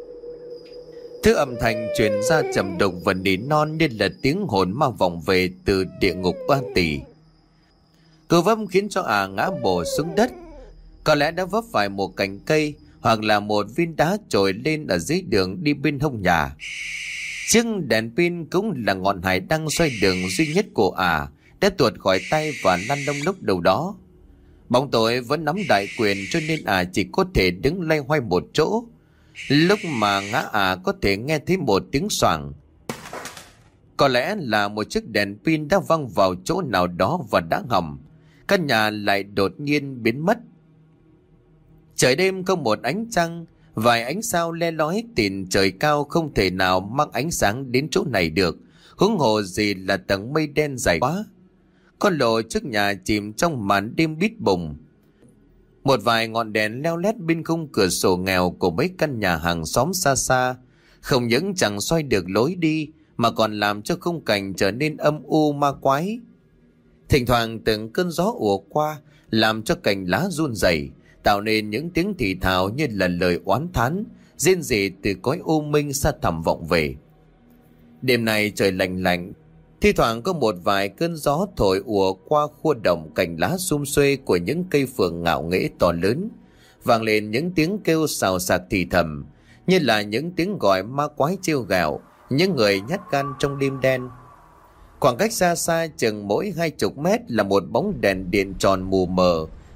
Thứ âm thanh truyền ra trầm đục và nỉ non như là tiếng hồn ma vọng về từ địa ngục oan tỳ. Cú vấp khiến cho ả à ngã bổ xuống đất. Có lẽ đã vấp phải một cành cây hoặc là một viên đá trồi lên ở dưới đường đi bên hông nhà. Chiếc đèn pin cũng là ngọn hải đăng xoay đường duy nhất của ả à, đã tuột khỏi tay và lăn lông lúc đầu đó. Bóng tối vẫn nắm đại quyền cho nên ả à chỉ có thể đứng loay hoay một chỗ. Lúc mà ngã ả à có thể nghe thấy một tiếng xoảng. Có lẽ là một chiếc đèn pin đã văng vào chỗ nào đó và đã hỏng. Căn nhà lại đột nhiên biến mất. Trời đêm không một ánh trăng, vài ánh sao le lói tìn trời cao không thể nào mang ánh sáng đến chỗ này được, huống hồ gì là tầng mây đen dày quá. Con lộ trước nhà chìm trong màn đêm bít bùng. Một vài ngọn đèn leo lét bên khung cửa sổ nghèo của mấy căn nhà hàng xóm xa xa không những chẳng xoay được lối đi mà còn làm cho khung cảnh trở nên âm u ma quái. Thỉnh thoảng từng cơn gió ùa qua làm cho cành lá run rẩy, tạo nên những tiếng thì thào như là lời oán thán rên rỉ từ cõi u minh xa thẳm vọng về. Đêm nay trời lạnh lạnh, thi thoảng có một vài cơn gió thổi ùa qua khua động cành lá sum xuê của những cây phượng ngạo nghễ to lớn, vang lên những tiếng kêu xào xạc thì thầm như là những tiếng gọi ma quái trêu ghẹo những người nhát gan trong đêm đen. Khoảng cách xa xa chừng mỗi hai chục mét là một bóng đèn điện tròn mù mờ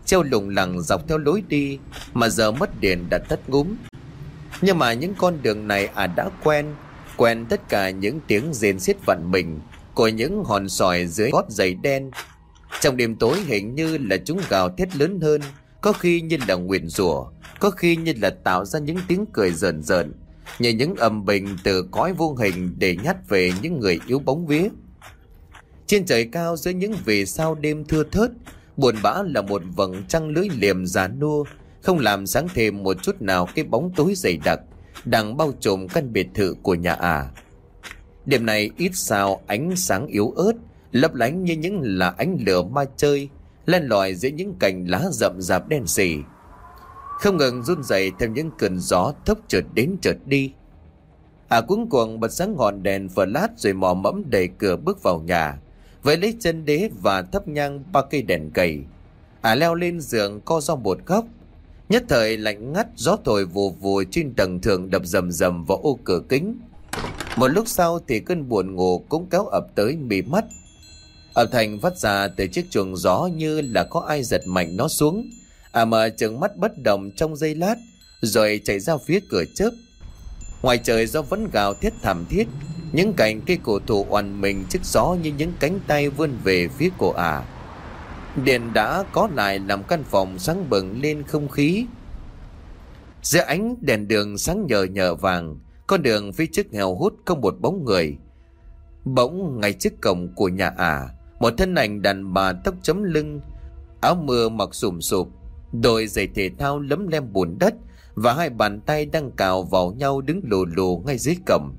treo lủng lẳng dọc theo lối đi mà giờ mất điện đã tắt ngúm. Nhưng mà những con đường này à đã quen, quen tất cả những tiếng rền xiết vặn mình của những hòn sỏi dưới gót giày đen. Trong đêm tối hình như là chúng gào thét lớn hơn, có khi như là nguyền rủa, có khi như là tạo ra những tiếng cười rờn rợn, như những âm bình từ cõi vô hình để nhát về những người yếu bóng vía. Trên trời cao dưới những vì sao đêm thưa thớt, buồn bã là một vầng trăng lưỡi liềm già nua, không làm sáng thêm một chút nào cái bóng tối dày đặc đang bao trùm căn biệt thự của nhà ả. Đêm này ít sao ánh sáng yếu ớt, lấp lánh như những là ánh lửa ma chơi, len lỏi giữa những cành lá rậm rạp đen sì, không ngừng run rẩy theo những cơn gió thốc chợt đến chợt đi. Ả cuống cuồng bật sáng ngọn đèn flash rồi mò mẫm đẩy cửa bước vào nhà, với lấy chân đế và thắp nhang ba cây đèn cầy. Ả leo lên giường co ro một góc. Nhất thời lạnh ngắt, gió thổi vù vù trên tầng thượng đập rầm rầm vào ô cửa kính. Một lúc sau thì cơn buồn ngủ cũng kéo ập tới mí mắt. Âm thanh phát ra từ chiếc chuồng gió như là có ai giật mạnh nó xuống. À mà trừng mắt bất động trong giây lát, rồi chạy ra phía cửa chớp. Ngoài trời gió vẫn gào thét thảm thiết, những cành cây cổ thụ oằn mình trước gió như những cánh tay vươn về phía cổ ả. Điện đã có lại làm căn phòng sáng bừng lên không khí. Giữa ánh đèn đường sáng nhờ nhờ vàng, con đường phía trước heo hút không một bóng người. Bỗng ngay trước cổng của nhà ả, một thân ảnh đàn bà tóc chấm lưng, áo mưa mặc sùm sụp, đôi giày thể thao lấm lem bùn đất và hai bàn tay đang cào vào nhau đứng lù lù ngay dưới cổng.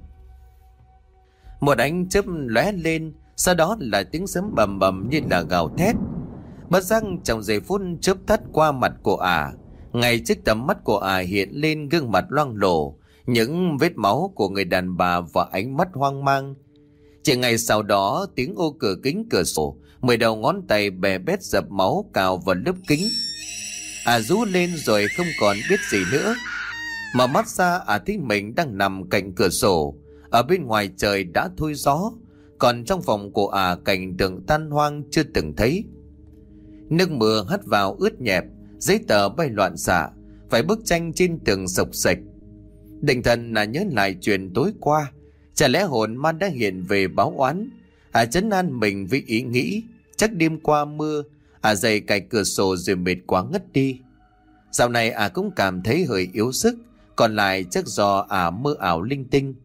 Một ánh chớp lóe lên, sau đó là tiếng sấm bầm bầm như là gào thét. Bất giác trong giây phút chớp tắt qua mặt của ả, ngay trước tầm mắt của ả hiện lên gương mặt loang lổ, những vết máu của người đàn bà và ánh mắt hoang mang. Chỉ ngày sau đó, tiếng ô cửa kính cửa sổ, mười đầu ngón tay bè bét dập máu cào vào lớp kính. Ả rú lên rồi không còn biết gì nữa. Mở mắt ra, ả thấy mình đang nằm cạnh cửa sổ. Ở bên ngoài trời đã thôi gió, còn trong phòng của ả cảnh tượng tan hoang chưa từng thấy. Nước mưa hắt vào ướt nhẹp, giấy tờ bay loạn xạ, vài bức tranh trên tường sộc sạch. Định thần là nhớ lại chuyện tối qua, chả lẽ hồn ma đã hiện về báo oán. Ả trấn an mình với ý nghĩ chắc đêm qua mưa, ả dậy cạnh cửa sổ rồi mệt quá ngất đi. Dạo này ả cũng cảm thấy hơi yếu sức, còn lại chắc do ả mơ ảo linh tinh.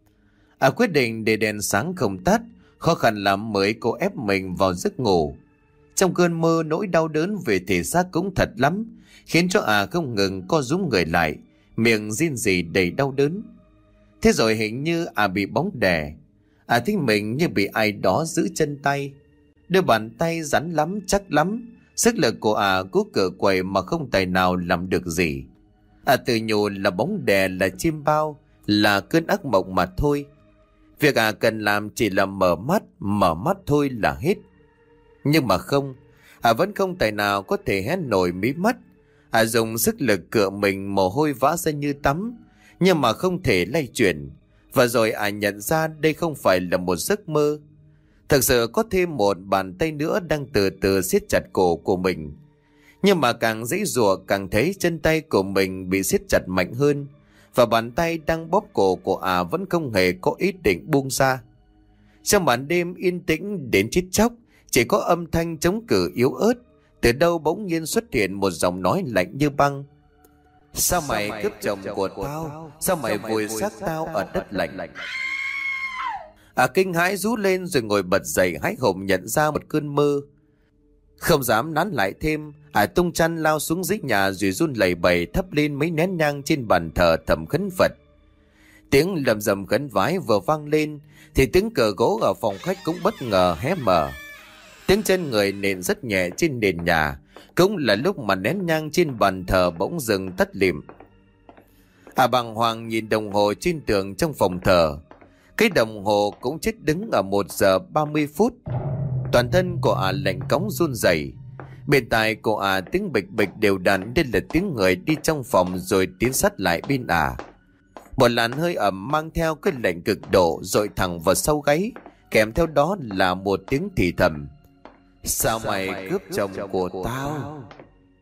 Ả quyết định để đèn sáng không tắt, khó khăn lắm mới cố ép mình vào giấc ngủ. Trong cơn mơ, nỗi đau đớn về thể xác cũng thật lắm, khiến cho ả không ngừng co rúm người lại, miệng rên rỉ đầy đau đớn. Thế rồi hình như ả bị bóng đè. Ả thấy mình như bị ai đó giữ chân tay. Đôi bàn tay rắn lắm, chắc lắm. Sức lực của ả cố cựa quậy mà không tài nào làm được gì. Ả tự nhủ là bóng đè, là chim bao, là cơn ác mộng mà thôi. Việc ả cần làm chỉ là mở mắt, mở mắt thôi là hết. Nhưng mà không, ả vẫn không tài nào có thể hé nổi mí mắt. Ả dùng sức lực cựa mình, mồ hôi vã ra như tắm, nhưng mà không thể lay chuyển. Và rồi ả nhận ra đây không phải là một giấc mơ. Thực sự có thêm một bàn tay nữa đang từ từ siết chặt cổ của mình. Nhưng mà càng giãy giụa càng thấy chân tay của mình bị siết chặt mạnh hơn. Và bàn tay đang bóp cổ của ả vẫn không hề có ý định buông ra. Trong màn đêm yên tĩnh đến chết chóc, chỉ có âm thanh chống cự yếu ớt. Từ đâu bỗng nhiên xuất hiện một giọng nói lạnh như băng. Sao mày cướp chồng của tao? Sao mày vùi xác tao ở đất lạnh? À kinh hãi rú lên rồi ngồi bật dậy, hái hùng nhận ra một cơn mơ. Không dám nán lại thêm, à tung chăn lao xuống dưới nhà rồi run lẩy bẩy thắp lên mấy nén nhang trên bàn thờ thầm khấn Phật. Tiếng lầm rầm khấn vái vừa vang lên thì tiếng cờ gỗ ở phòng khách cũng bất ngờ hé mở. Tiếng chân người nện rất nhẹ trên nền nhà, cũng là lúc mà nén nhang trên bàn thờ bỗng dừng tắt lịm. À bàng hoàng nhìn đồng hồ trên tường trong phòng thờ. Cái đồng hồ cũng chết đứng ở một giờ ba mươi phút. Toàn thân của ả lạnh cóng run rẩy. Bên tai của ả tiếng bịch bịch đều đặn, đây là tiếng người đi trong phòng rồi tiến sát lại bên ả. Một làn hơi ẩm mang theo cái lạnh cực độ dội thẳng vào sau gáy, kèm theo đó là một tiếng thì thầm. Sao mày cướp chồng của tao?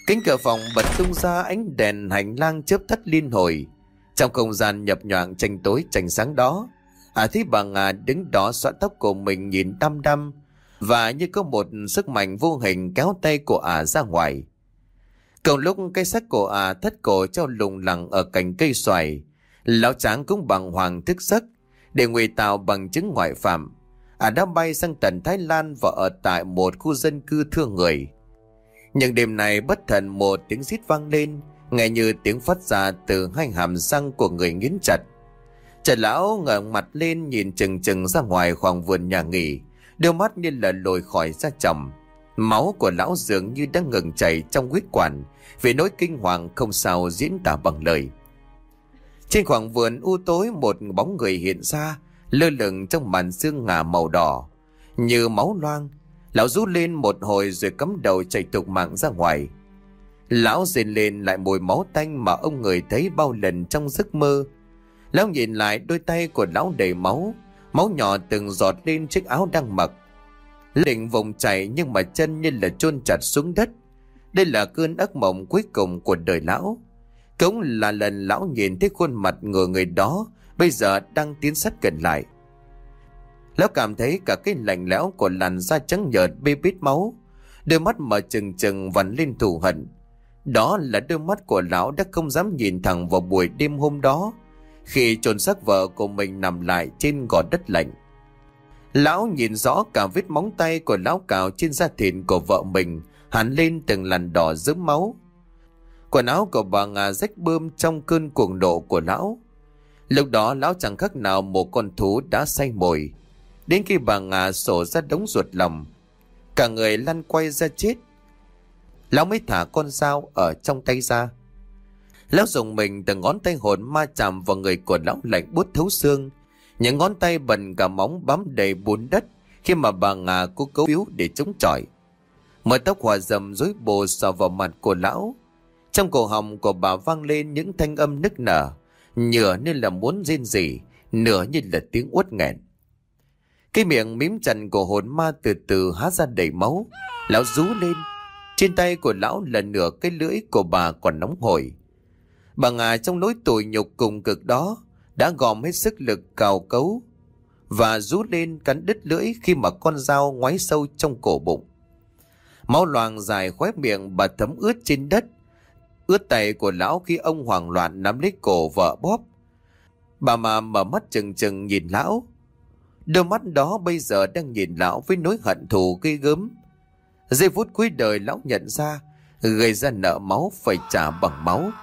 Cánh cửa phòng bật tung ra, ánh đèn hành lang chớp tắt liên hồi. Trong không gian nhập nhoạng tranh tối tranh sáng đó, à thấy bà Nga đứng đó xõa tóc của mình nhìn đăm đăm, và như có một sức mạnh vô hình kéo tay của ả ra ngoài. Cùng lúc cái xác của ả thất cổ treo lủng lẳng ở cành cây xoài, lão Tráng cũng bàng hoàng thức giấc. Để ngụy tạo bằng chứng ngoại phạm, ả đã bay sang tận Thái Lan và ở tại một khu dân cư thương người. Nhưng đêm này bất thần một tiếng rít vang lên, nghe như tiếng phát ra từ hai hàm răng của người nghiến chặt. Trần lão ngẩng mặt lên nhìn chừng chừng ra ngoài khoảng vườn nhà nghỉ, đôi mắt như là lồi khỏi da chồng. Máu của lão dường như đang ngừng chảy trong huyết quản, vì nỗi kinh hoàng không sao diễn tả bằng lời. Trên khoảng vườn u tối, một bóng người hiện ra, lơ lửng trong màn sương ngả màu đỏ như máu loang. Lão rú lên một hồi rồi cắm đầu chạy thục mạng ra ngoài. Lão rên lên lại mùi máu tanh mà ông người thấy bao lần trong giấc mơ. Lão nhìn lại đôi tay của lão đầy máu, máu nhỏ từng giọt lên chiếc áo đang mặc. Định vùng chạy nhưng mà chân như là chôn chặt xuống đất. Đây là cơn ác mộng cuối cùng của đời lão. Cũng là lần lão nhìn thấy khuôn mặt người người đó bây giờ đang tiến sát gần lại. Lão cảm thấy cả cái lạnh lẽo của làn da trắng nhợt bê bết máu, đôi mắt mở trừng trừng vằn lên thù hận. Đó là đôi mắt của lão đã không dám nhìn thẳng vào buổi đêm hôm đó, khi chôn xác vợ của mình nằm lại trên gò đất lạnh. Lão nhìn rõ cả vết móng tay của lão cào trên da thịt của vợ mình hằn lên từng làn đỏ rớm máu. Quần áo của bà Nga rách bươm trong cơn cuồng nộ của lão. Lúc đó lão chẳng khác nào một con thú đã say mồi. Đến khi bà Nga sổ ra đống ruột lòng, cả người lăn quay ra chết, lão mới thả con dao ở trong tay ra. Lão dùng mình từng ngón tay hồn ma chạm vào người của lão lạnh buốt thấu xương. Những ngón tay bẩn cả móng bám đầy bùn đất khi mà bà Nga cố cấu víu để chống chọi. Mớ tóc hòa rầm rối bù xòa vào mặt của lão. Trong cổ họng của bà vang lên những thanh âm nức nở, nửa như là muốn rên rỉ, nửa như là tiếng uất nghẹn. Cái miệng mím chặt của hồn ma từ từ há ra đầy máu. Lão rú lên. Trên tay của lão là nửa cái lưỡi của bà còn nóng hổi. Bà Nga trong nỗi tủi nhục cùng cực đó đã gom hết sức lực cào cấu và rú lên cắn đứt lưỡi khi mà con dao ngoáy sâu trong cổ bụng. Máu loang dài khóe miệng bà thấm ướt trên đất, ướt tay của lão khi ông hoảng loạn nắm lấy cổ vợ bóp. Bà mà mở mắt trừng trừng nhìn lão. Đôi mắt đó bây giờ đang nhìn lão với nỗi hận thù ghê gớm. Giây phút cuối đời lão nhận ra gây ra nợ máu phải trả bằng máu.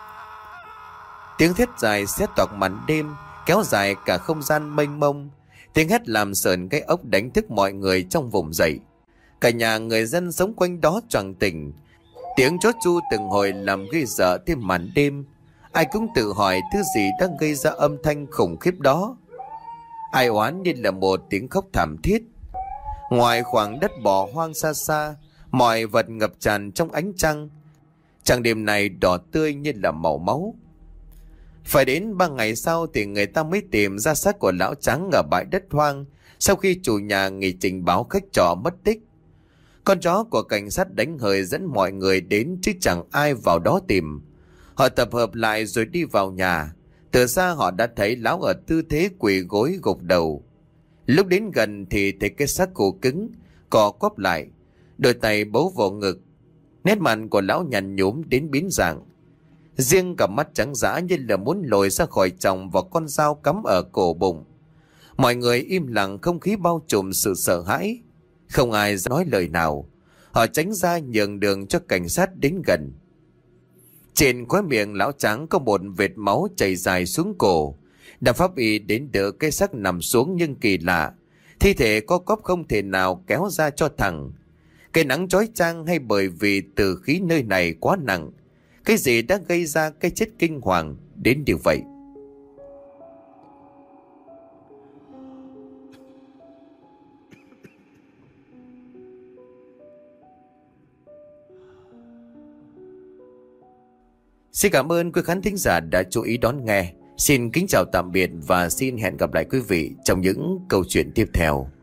Tiếng thét dài xé toạc màn đêm, kéo dài cả không gian mênh mông. Tiếng hét làm sờn cái ốc đánh thức mọi người trong vùng dậy. Cả nhà người dân sống quanh đó choàng tỉnh. Tiếng chó chu từng hồi làm gây sợ thêm màn đêm. Ai cũng tự hỏi thứ gì đang gây ra âm thanh khủng khiếp đó. Ai oán như là một tiếng khóc thảm thiết. Ngoài khoảng đất bỏ hoang xa xa, mọi vật ngập tràn trong ánh trăng. Trăng đêm này đỏ tươi như là màu máu. Phải đến ba ngày sau thì người ta mới tìm ra xác của lão Tráng ở bãi đất hoang, sau khi chủ nhà nghỉ trình báo khách trọ mất tích. Con chó của cảnh sát đánh hời dẫn mọi người đến chứ chẳng ai vào đó tìm. Họ tập hợp lại rồi đi vào nhà. Từ xa họ đã thấy lão ở tư thế quỳ gối gục đầu. Lúc đến gần thì thấy cái xác cổ cứng, cò quắp lại, đôi tay bấu vào ngực. Nét mặt của lão nhăn nhúm đến biến dạng. Riêng cả mắt trắng dã như là muốn lồi ra khỏi chồng và con dao cắm ở cổ bụng. Mọi người im lặng, không khí bao trùm sự sợ hãi. Không ai nói lời nào. Họ tránh ra nhường đường cho cảnh sát đến gần. Trên khóe miệng lão Tráng có một vệt máu chảy dài xuống cổ. Đàm pháp y đến đỡ cái xác nằm xuống, nhưng kỳ lạ, thi thể có cóp không thể nào kéo ra cho thẳng. Cái nắng chói chang hay bởi vì từ khí nơi này quá nặng? Cái gì đã gây ra cái chết kinh hoàng đến điều vậy? Xin cảm ơn quý khán thính giả đã chú ý đón nghe. Xin kính chào tạm biệt và xin hẹn gặp lại quý vị trong những câu chuyện tiếp theo.